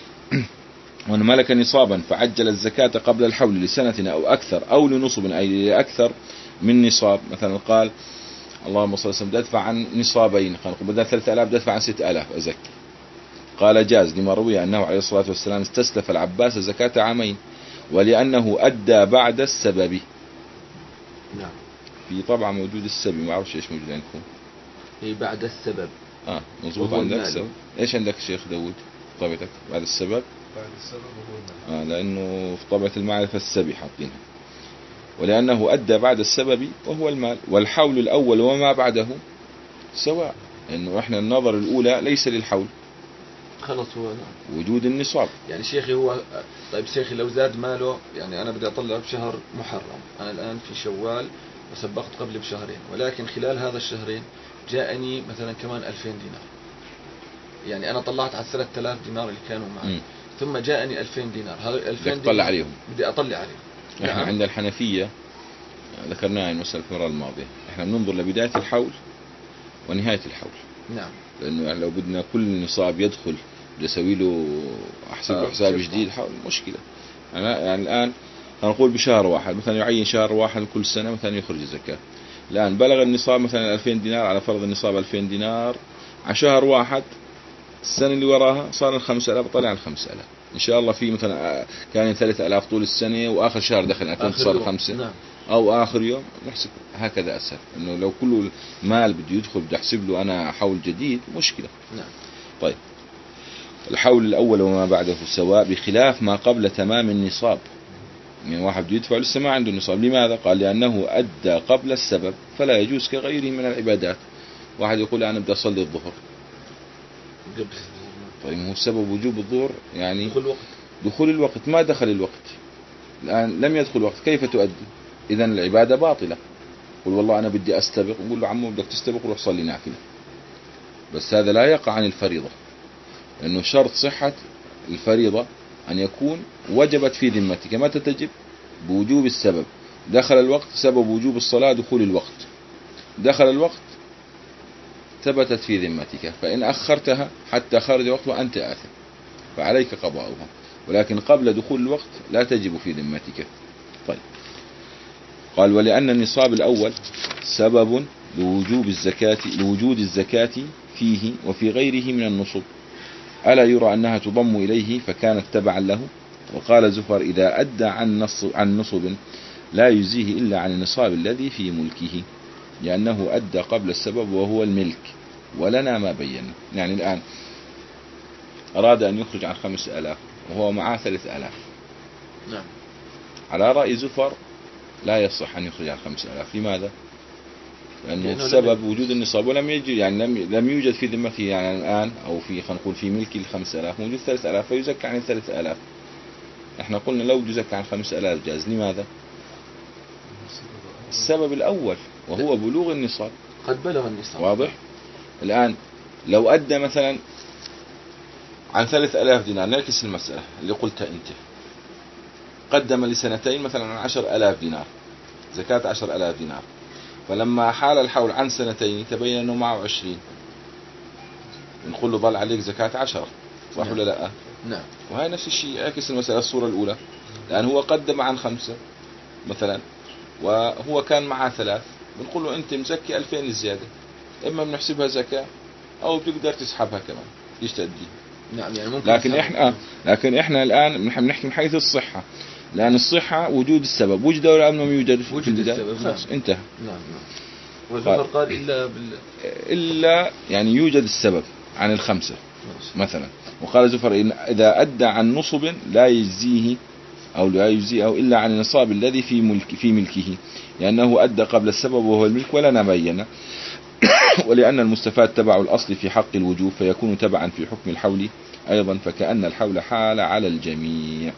Speaker 1: وأن ملك نصابا فعجل الزكاة قبل الحول لسنة أو أكثر أو لنصب أي لأكثر من نصاب. مثلا قال اللهم صل وسلم أدفع عن نصابين، قال بدل ثلاثة آلاف أدفع عن ستة آلاف أزكي، قال جاز لما روي أنه عليه الصلاة والسلام استسلف العباس زكاة عامين، ولأنه أدى بعد السبب.
Speaker 2: نعم.
Speaker 1: في طبعا موجود السبب، ما أعرفش إيش موجود عندكم.
Speaker 2: هي بعد السبب.
Speaker 1: آه مضبوط عندك السبب. إيش عندك شيخ داود طبيعتك بعد السبب؟
Speaker 3: بعد السبب وهو المال.
Speaker 1: آه لأنه في طبعة المعرفة السبي حاطينها، ولأنه أدى بعد السبب وهو المال. والحول الأول وما بعده سواء، لأنه إحنا النظر الأولى ليس للحول،
Speaker 2: خلص هو
Speaker 1: وجود النصاب.
Speaker 2: يعني شيخي هو طيب شيخي لو زاد ماله، يعني أنا بدي أطلع بشهر محرم، أنا الآن في شوال وسبقت قبل بشهرين، ولكن خلال هذا الشهرين جاءني مثلا كمان ألفين دينار، يعني أنا طلعت على ثلاثة آلاف دينار اللي كانوا معي،
Speaker 1: م.
Speaker 2: ثم جاءني ألفين دينار، هذا ألفين
Speaker 1: بدك تطلع عليهم.
Speaker 2: بدي أطلع عليهم.
Speaker 1: احنا
Speaker 2: نعم.
Speaker 1: عند الحنفية ذكرناها المسألة في المرة الماضية، احنا بننظر لبداية الحول ونهاية الحول.
Speaker 2: نعم.
Speaker 1: لأنه يعني لو بدنا كل نصاب يدخل نسوي له أحسب له
Speaker 2: آه
Speaker 1: حساب جديد حول مشكلة. أنا يعني الآن هنقول بشهر واحد مثلا يعين شهر واحد كل سنة مثلا يخرج الزكاة. الآن بلغ النصاب مثلا ألفين دينار، على فرض النصاب ألفين دينار، على شهر واحد السنة اللي وراها صار الخمسة آلاف، طلع الخمسة آلاف إن شاء الله. في مثلا كان ثلاثة آلاف طول السنة وآخر شهر دخل ألفين صار خمسة.
Speaker 2: نعم.
Speaker 1: أو آخر يوم نحسب هكذا أسهل. إنه لو كل المال بده يدخل بدي أحسب له أنا حول جديد مشكلة.
Speaker 2: نعم.
Speaker 1: طيب الحول الأول وما بعده سواء، بخلاف ما قبل تمام النصاب. يعني واحد بده يدفع لسه ما عنده النصاب، لماذا؟ قال لأنه أدى قبل السبب فلا يجوز كغيره من العبادات. واحد يقول أنا بدي أصلي الظهر، طيب هو سبب وجوب الظهر يعني
Speaker 2: دخول الوقت،
Speaker 1: دخول الوقت، ما دخل الوقت الآن لم يدخل الوقت، كيف تؤدي؟ إذن العبادة باطلة. قل والله أنا بدي أستبق، نقول له عمو بدك تستبق روح صلي نافلة، بس هذا لا يقع عن الفريضة، لأنه شرط صحة الفريضة أن يكون وجبت في ذمتك. متى تجب؟ بوجوب السبب. دخل الوقت، سبب وجوب الصلاة دخول الوقت، دخل الوقت ثبتت في ذمتك، فإن أخرتها حتى خرج وقتها أنت آثم فعليك قضاؤها، ولكن قبل دخول الوقت لا تجب في ذمتك. طيب قال ولأن النصاب الأول سبب لوجوب الزكاة لوجود الزكاة فيه وفي غيره من النصب، ألا يرى أنها تضم إليه فكانت تبعا له. وقال زفر إذا أدى عن نصب, عن نصب لا يجزيه إلا عن النصاب الذي في ملكه، لأنه أدى قبل السبب وهو الملك، ولنا ما بينا. يعني الآن أراد أن يخرج عن خمس آلاف وهو معاه ثلاث آلاف،
Speaker 2: نعم،
Speaker 1: على رأي زفر لا يصح أن يخرج عن خمس آلاف. لماذا؟ لأنه
Speaker 2: لأنه
Speaker 1: السبب وجود النصاب ولم يجد، يعني لم لم يوجد في ذمته يعني الآن أو في خلينا نقول في ملك الخمس آلاف موجود ثلاث آلاف فيزكى عن ثلاث آلاف. احنا قلنا لو يزكى عن خمس آلاف جاز. لماذا؟ السبب الأول وهو بلوغ النصاب،
Speaker 2: قد بلغ النصاب.
Speaker 1: واضح؟ الآن لو أدى مثلا عن ثلاث آلاف دينار، نعكس المسألة اللي قلتها أنت، قدم لسنتين مثلا عن عشر آلاف دينار زكاة عشر آلاف دينار، فلما حال الحول عن سنتين تبين أنه معه عشرين، نقول له ظل عليك زكاة عشرة، صح
Speaker 2: نعم.
Speaker 1: ولا لا؟
Speaker 2: نعم.
Speaker 1: وهي نفس الشيء، يعكس المسألة الصورة الأولى، لأن هو قدم عن خمسة مثلا وهو كان معه ثلاث، بنقول له أنت مزكي ألفين زيادة، إما بنحسبها زكاة أو بتقدر تسحبها كمان ليش تأدي.
Speaker 2: نعم يعني ممكن.
Speaker 1: لكن إحنا آه لكن إحنا الآن نحن بنحكي من حيث الصحة، لأن الصحة وجود السبب، وجد ولا لم يوجد؟
Speaker 2: وجد السبب.
Speaker 1: خلاص انتهى.
Speaker 2: نعم نعم. وزفر قال إلا بال...
Speaker 1: إلا يعني يوجد السبب عن الخمسة مثلا. وقال زفر إن إذا أدى عن نصب لا يجزيه أو لا يجزيه إلا عن النصاب الذي في ملك في ملكه، لأنه أدى قبل السبب وهو الملك ولا نبين. ولأن المستفاد تبع الأصل في حق الوجوب فيكون تبعا في حكم الحول أيضا، فكأن الحول حال على الجميع.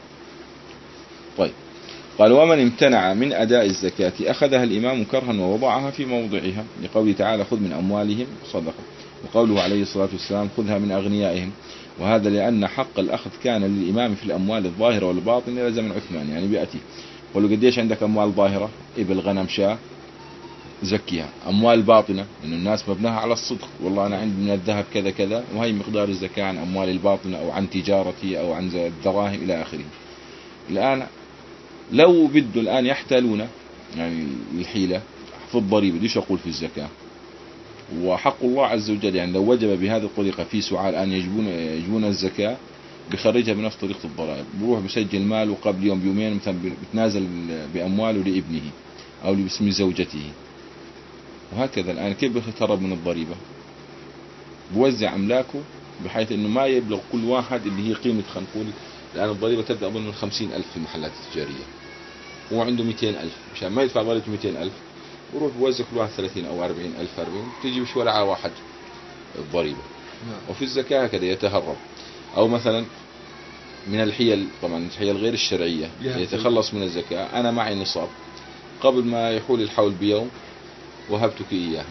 Speaker 1: طيب قال ومن امتنع من أداء الزكاة أخذها الإمام كرها ووضعها في موضعها، لقوله تعالى خذ من أموالهم صدقة، وقوله عليه الصلاة والسلام خذها من أغنيائهم، وهذا لأن حق الأخذ كان للإمام في الأموال الظاهرة والباطنة إلى زمن عثمان. يعني بيأتي قالوا قديش عندك أموال ظاهرة، إبل غنم شاة زكيها. أموال باطنة إنه الناس مبناها على الصدق، والله أنا عندي من الذهب كذا كذا، وهي مقدار الزكاة عن أموال الباطنة أو عن تجارتي أو عن الدراهم إلى آخره. الآن لو بده الآن يحتالون يعني الحيلة في الضريبة ليش أقول في الزكاة، وحق الله عز وجل يعني لو وجب بهذه الطريقة في سعال أن يجبون يجبون الزكاة بخرجها بنفس طريقة الضرائب، بروح بسجل ماله قبل يوم بيومين مثلا بتنازل بأمواله لابنه أو باسم زوجته، وهكذا. الآن كيف بيتهرب من الضريبة؟ بوزع أملاكه بحيث أنه ما يبلغ كل واحد اللي هي قيمة، خلينا نقول الآن الضريبة تبدأ أظن من خمسين ألف في المحلات التجارية، هو عنده مئتين ألف، مشان ما يدفع ضريبة مئتين ألف وروح بوزع كل واحد ثلاثين أو أربعين ألف أربعين، تيجي مش ولا على واحد الضريبة. وفي الزكاة هكذا يتهرب. أو مثلا من الحيل، طبعا الحيل غير الشرعية يتخلص من الزكاة، أنا معي نصاب قبل ما يحول الحول بيوم وهبتك إياها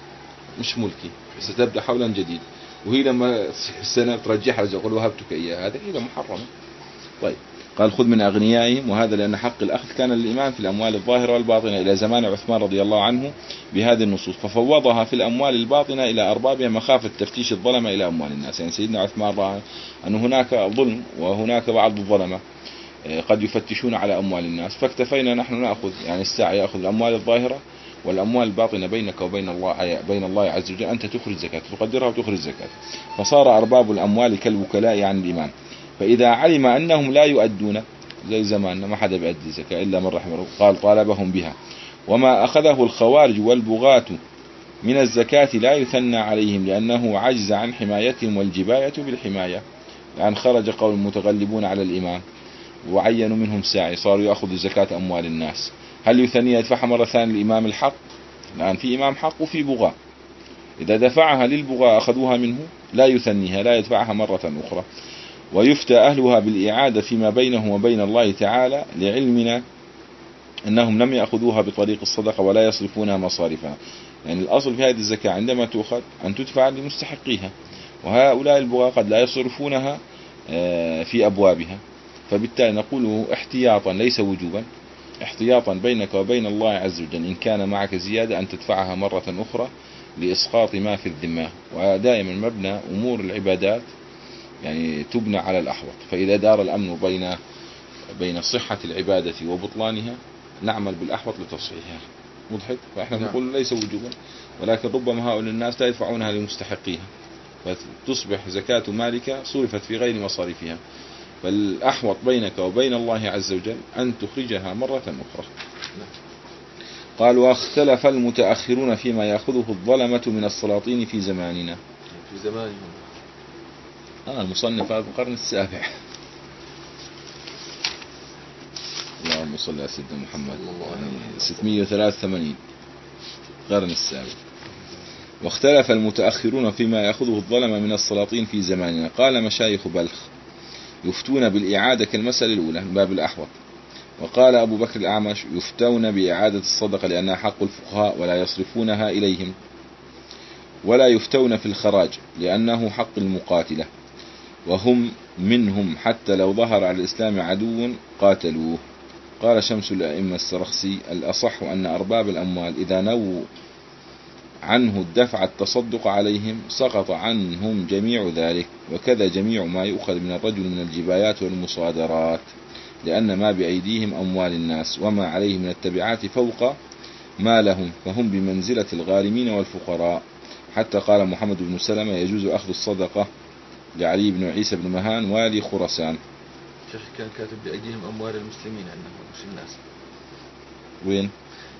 Speaker 1: مش ملكي، ستبدأ حولا جديد، وهي لما السنة ترجعها يقول وهبتك إياها، هذا حيلة محرمة. طيب قال خذ من أغنيائهم، وهذا لأن حق الأخذ كان للإمام في الأموال الظاهرة والباطنة إلى زمان عثمان رضي الله عنه بهذه النصوص، ففوضها في الأموال الباطنة إلى أربابها مخافة تفتيش الظلمة إلى أموال الناس. يعني سيدنا عثمان رأى أن هناك ظلم وهناك بعض الظلمة قد يفتشون على أموال الناس، فاكتفينا نحن نأخذ يعني الساعة يأخذ الأموال الظاهرة والأموال الباطنة بينك وبين الله بين الله عز وجل، أنت تخرج زكاة تقدرها وتخرج زكاة. فصار أرباب الأموال كالوكلاء عن الإمام، فإذا علم أنهم لا يؤدون زي زماننا ما حدا بيؤدي الزكاة إلا من رحمه الله قال طالبهم بها. وما أخذه الخوارج والبغاة من الزكاة لا يثنى عليهم لأنه عجز عن حمايتهم والجباية بالحماية. الآن خرج قول المتغلبون على الإمام وعينوا منهم ساعي، صاروا يأخذوا زكاة أموال الناس، هل يثني يدفعها مرة ثانية للإمام الحق؟ الآن في إمام حق وفي بغاة، إذا دفعها للبغاة أخذوها منه لا يثنيها لا يدفعها مرة أخرى. ويفتى أهلها بالإعادة فيما بينه وبين الله تعالى لعلمنا أنهم لم يأخذوها بطريق الصدقة ولا يصرفونها مصارفها. يعني الأصل في هذه الزكاة عندما تؤخذ أن تدفع لمستحقيها، وهؤلاء البغاة قد لا يصرفونها في أبوابها، فبالتالي نقول احتياطا ليس وجوبا، احتياطا بينك وبين الله عز وجل إن كان معك زيادة أن تدفعها مرة أخرى لإسقاط ما في الذمة. ودائما مبنى أمور العبادات يعني تبنى على الأحوط، فإذا دار الأمن بين بين صحة العبادة وبطلانها نعمل بالأحوط لتصحيحها. مضحك. فإحنا نقول ليس وجوبا، ولكن ربما هؤلاء الناس لا يدفعونها لمستحقيها، فتصبح زكاة مالك صرفت في غير مصاريفها. فالأحوط بينك وبين الله عز وجل أن تخرجها مرة أخرى. قال واختلف المتأخرون فيما يأخذه الظلمة من السلاطين في زماننا.
Speaker 2: في زمانهم
Speaker 1: آه المصنف هذا القرن السابع. اللهم صل على سيدنا محمد. يعني ستمئة وثلاثة وثمانين القرن السابع. واختلف المتأخرون فيما يأخذه الظلم من السلاطين في زماننا. قال مشايخ بلخ يفتون بالإعادة كالمسألة الأولى من باب الأحوط. وقال أبو بكر الأعمش يفتون بإعادة الصدقة لأنها حق الفقهاء ولا يصرفونها إليهم، ولا يفتون في الخراج لأنه حق المقاتلة وهم منهم حتى لو ظهر على الإسلام عدو قاتلوه. قال شمس الأئمة السرخسي الأصح أن أرباب الأموال إذا نووا عنه الدفع التصدق عليهم سقط عنهم جميع ذلك، وكذا جميع ما يؤخذ من الرجل من الجبايات والمصادرات، لأن ما بأيديهم أموال الناس وما عليه من التبعات فوق ما لهم، فهم بمنزلة الغارمين والفقراء. حتى قال محمد بن سلمة يجوز أخذ الصدقة لعلي بن عيسى بن مهان والي خراسان.
Speaker 2: شيخ كان كاتب بأيديهم أموال المسلمين عندهم مش الناس.
Speaker 1: وين؟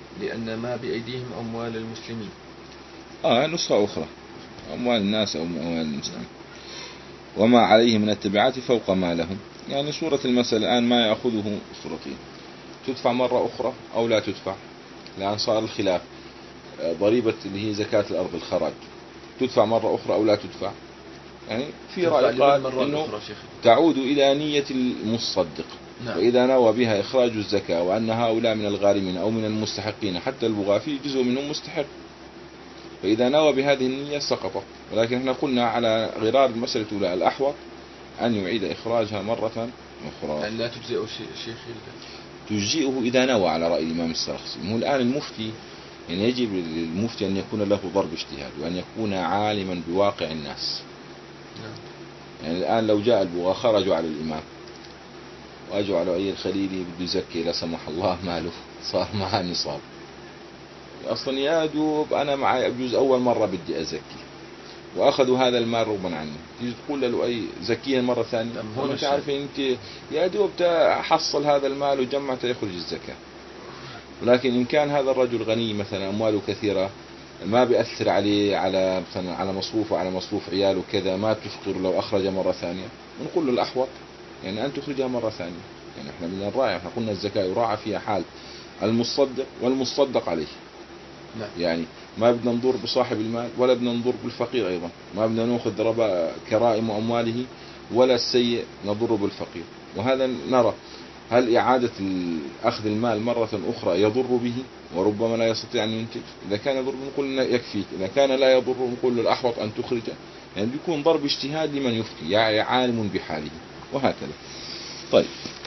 Speaker 2: لأن ما بأيديهم أموال المسلمين.
Speaker 1: آه نسخة أخرى، أموال الناس أو أموال المسلمين. وما عليه من التبعات فوق ما لهم. يعني صورة المسألة الآن ما يأخذه صورتين، تدفع مرة أخرى أو لا تدفع، لأن صار الخلاف. ضريبة اللي هي زكاة الأرض الخراج تدفع مرة أخرى أو لا تدفع. يعني في رأي قال إنه تعود إلى نية المصدق. نعم. فإذا نوى بها إخراج الزكاة وأن هؤلاء من الغارمين أو من المستحقين، حتى البغافي جزء منهم مستحق، فإذا نوى بهذه النية سقطت. ولكن احنا قلنا على غرار المسألة الأولى الأحوط أن يعيد إخراجها مرة أخرى.
Speaker 2: يعني لا تجزئه شيخ؟
Speaker 1: تجزئه إذا نوى على رأي الإمام السرخسي. هو الآن المفتي يعني يجب للمفتي أن يكون له ضرب اجتهاد وأن يكون عالما بواقع الناس. يعني الآن لو جاء البغاة خرجوا على الإمام وأجوا على أي الخليلي بده يزكي لا سمح الله ماله صار معاه نصاب، أصلا يا دوب أنا معي أبجوز أول مرة بدي أزكي وأخذوا هذا المال رغما عني، تيجي تقول له أي زكيا مرة ثانية؟ هم مش عارفين أنت يا دوب تحصل هذا المال وجمعت يخرج الزكاة. ولكن إن كان هذا الرجل غني مثلا أمواله كثيرة ما بيأثر عليه على مثلا على مصروفه على مصروف عياله كذا، ما تفقر لو أخرج مرة ثانية، ونقول له الأحوط يعني أن تخرجها مرة ثانية. يعني إحنا بدنا نراعي، إحنا قلنا الزكاة يراعى فيها حال المصدق والمصدق عليه.
Speaker 2: نعم.
Speaker 1: يعني ما بدنا نضر بصاحب المال ولا بدنا نضر بالفقير أيضا، ما بدنا نأخذ ربا كرائم أمواله ولا السيء نضر بالفقير. وهذا نرى هل إعادة أخذ المال مرة أخرى يضر به وربما لا يستطيع أن ينتج؟ إذا كان يضر نقول يكفيك، إذا كان لا يضر نقول له الأحوط أن تخرجه. يعني بيكون ضرب اجتهاد لمن يفتي يعني عالم بحاله وهكذا. طيب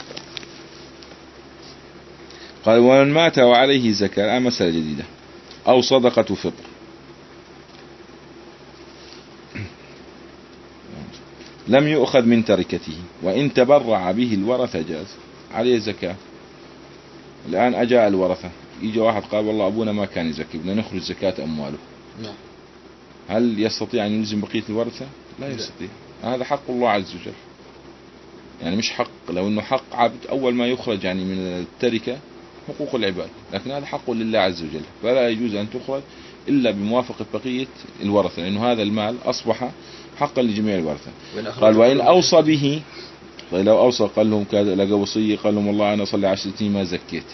Speaker 1: قال ومن مات وعليه زكاة، الآن مسألة جديدة، أو صدقة فطر لم يؤخذ من تركته وإن تبرع به الورثة جاز عليه زكاة. الآن أجاء الورثة، يجي واحد قال والله أبونا ما كان يزكي بدنا نخرج زكاة أمواله.
Speaker 2: نعم.
Speaker 1: هل يستطيع أن يلزم بقية الورثة؟ لا يستطيع. هذا حق الله عز وجل، يعني مش حق. لو أنه حق عبد أول ما يخرج يعني من التركة حقوق العباد، لكن هذا حق لله عز وجل، فلا يجوز أن تخرج إلا بموافقة بقية الورثة، لأنه هذا المال أصبح حقا لجميع الورثة. قال وإن أوصى به، طيب لو أوصى قال لهم لقى وصية قال لهم والله أنا صلي عشر سنين ما زكيت،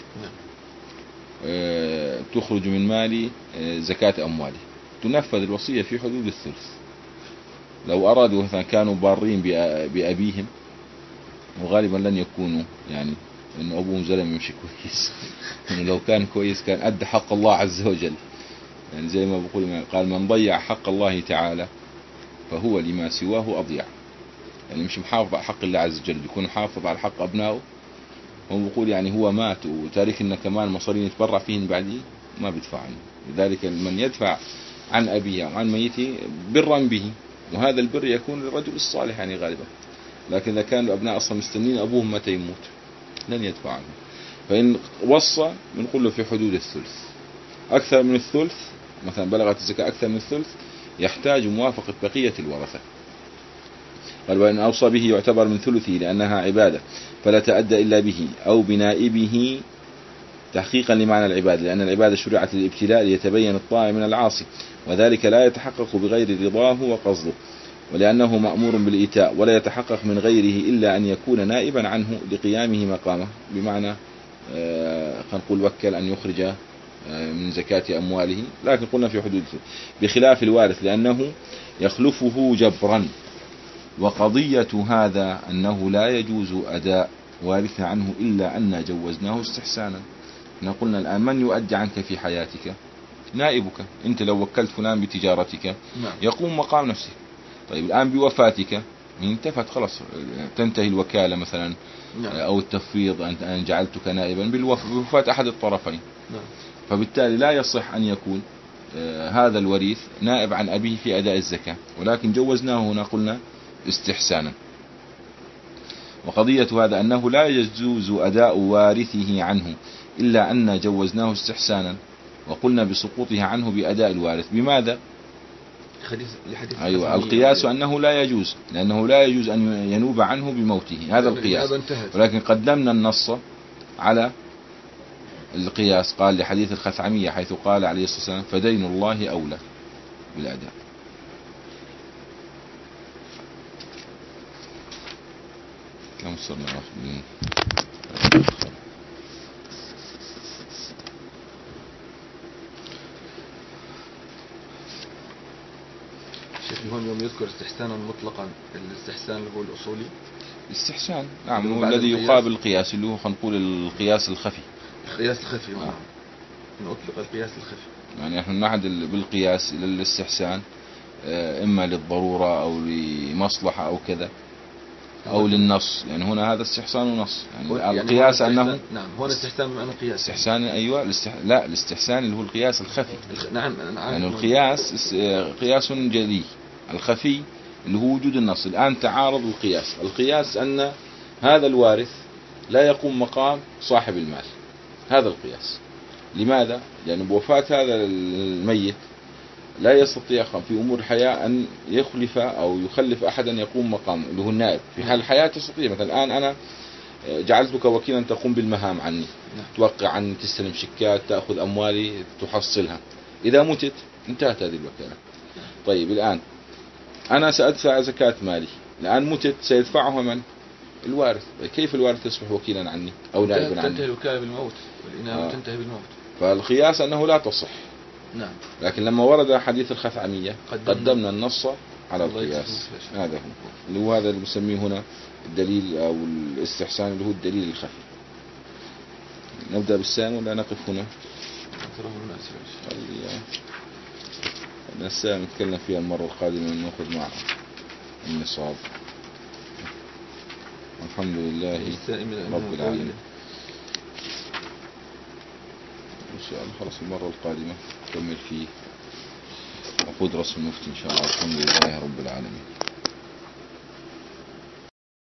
Speaker 1: أه تخرج من مالي أه زكاة أموالي، تنفذ الوصية في حدود الثلث. لو أرادوا مثلا كانوا بارين بأبيهم، وغالبا لن يكونوا يعني إنه أبوهم زلم يمشي كويس يعني لو كان كويس كان أدى حق الله عز وجل. يعني زي ما بقول قال من ضيع حق الله تعالى فهو لما سواه أضيع. يعني مش محافظ على حق الله عز وجل، بيكون محافظ على حق أبنائه. هم بقول يعني هو مات وتارك إن كمان مصارين يتبرع فيهن بعديه ما بيدفع عنه. لذلك من يدفع عن أبيه وعن ميته برا به، وهذا البر يكون للرجل الصالح يعني غالبا. لكن إذا كان الأبناء أصلا مستنين أبوهم متى يموت لن يدفع عنه. فإن وصى بنقول له في حدود الثلث. أكثر من الثلث مثلا بلغت الزكاة أكثر من الثلث يحتاج موافقة بقية الورثة. قال وإن أوصى به يعتبر من ثلثه لأنها عبادة فلا تأدى إلا به أو بنائبه تحقيقا لمعنى العبادة، لأن العبادة شرعت للابتلاء ليتبين الطائع من العاصي، وذلك لا يتحقق بغير رضاه وقصده، ولأنه مأمور بالإيتاء ولا يتحقق من غيره إلا أن يكون نائبا عنه لقيامه مقامه. بمعنى آه نقول وكل أن يخرج آه من زكاة أمواله، لكن قلنا في حدود بخلاف الوارث لأنه يخلفه جبرا. وقضية هذا أنه لا يجوز أداء وارث عنه إلا أن جوزناه استحسانا. قلنا الآن من يؤدي عنك في حياتك؟ نائبك. أنت لو وكلت فلان بتجارتك يقوم مقام نفسك. طيب الآن بوفاتك انتفت خلاص، تنتهي الوكالة مثلا أو التفويض أن جعلتك نائبا بوفاة أحد الطرفين. فبالتالي لا يصح أن يكون هذا الوريث نائب عن أبيه في أداء الزكاة، ولكن جوزناه هنا قلنا استحسانا. وقضية هذا أنه لا يجوز أداء وارثه عنه إلا أن جوزناه استحسانا، وقلنا بسقوطها عنه بأداء الوارث. بماذا؟ أيوة القياس أنه لا يجوز، لأنه لا يجوز أن ينوب عنه بموته، هذا القياس. ولكن قدمنا النص على القياس؟ قال لحديث الخثعمية حيث قال عليه الصلاة والسلام فدين الله أولى بالأداء. كم صرنا واخدين؟
Speaker 2: شيخ هون يوم يذكر استحسانا مطلقا، الاستحسان اللي هو الأصولي
Speaker 1: الاستحسان نعم هو
Speaker 2: بعد
Speaker 1: الذي
Speaker 2: القياس.
Speaker 1: يقابل القياس اللي هو خلينا نقول القياس الخفي.
Speaker 2: القياس الخفي،
Speaker 1: آه.
Speaker 2: نعم إن أطلق القياس الخفي.
Speaker 1: يعني نحن نعد بالقياس إلى الاستحسان آه، إما للضرورة أو لمصلحة أو كذا أو للنص، يعني هنا هذا استحسان ونص، يعني
Speaker 2: يعني
Speaker 1: القياس
Speaker 2: هون
Speaker 1: أنه
Speaker 2: استحسان- نعم هون استحسان بمعنى قياس.
Speaker 1: استحسان أيوة الاستح... لا الاستحسان اللي هو القياس الخفي،
Speaker 2: الخ- نعم أنا عارف
Speaker 1: يعني
Speaker 2: إنه-
Speaker 1: القياس اس- آه، قياس جلي. الخفي اللي هو وجود النص. الآن تعارض القياس. القياس أن هذا الوارث لا يقوم مقام صاحب المال، هذا القياس. لماذا؟ لأن بوفاة هذا الميت لا يستطيع في أمور الحياة أن يخلف أو يخلف أحدا يقوم مقام اللي هو النائب. في حال الحياة تستطيع، مثلا الآن أنا جعلتك وكيلا تقوم بالمهام عني،
Speaker 2: نعم.
Speaker 1: توقع عني، تستلم شيكات، تأخذ أموالي، تحصلها. إذا متت انتهت هذه الوكالة. طيب الآن أنا سأدفع زكاة مالي، الآن متت سيدفعها من؟ الوارث. كيف الوارث يصبح وكيلا عني أو نائبا
Speaker 2: تنتهي
Speaker 1: عني؟
Speaker 2: الوكالة بالموت، والإنابة
Speaker 1: آه.
Speaker 2: تنتهي بالموت.
Speaker 1: فالقياس أنه لا تصح.
Speaker 2: نعم.
Speaker 1: لكن لما ورد حديث الخثعمية
Speaker 2: قدمنا,
Speaker 1: قدمنا النص على
Speaker 2: الله
Speaker 1: القياس.
Speaker 2: يجزيك.
Speaker 1: هذا هو اللي هو هذا اللي بسميه هنا الدليل أو الاستحسان اللي هو الدليل الخفي. نبدأ بالسام ولا نقف هنا؟
Speaker 2: أكثرهم الناس إن شاء الله.
Speaker 1: خلي أن السام نتكلم فيها المرة القادمة نأخذ مع النصاب. الحمد لله
Speaker 2: السائم العلم
Speaker 1: رب
Speaker 2: والقول.
Speaker 1: العالمين. إن شاء الله خلاص المرة القادمة نكمل فيه عقود رسم المفتي إن شاء الله. الحمد لله رب العالمين.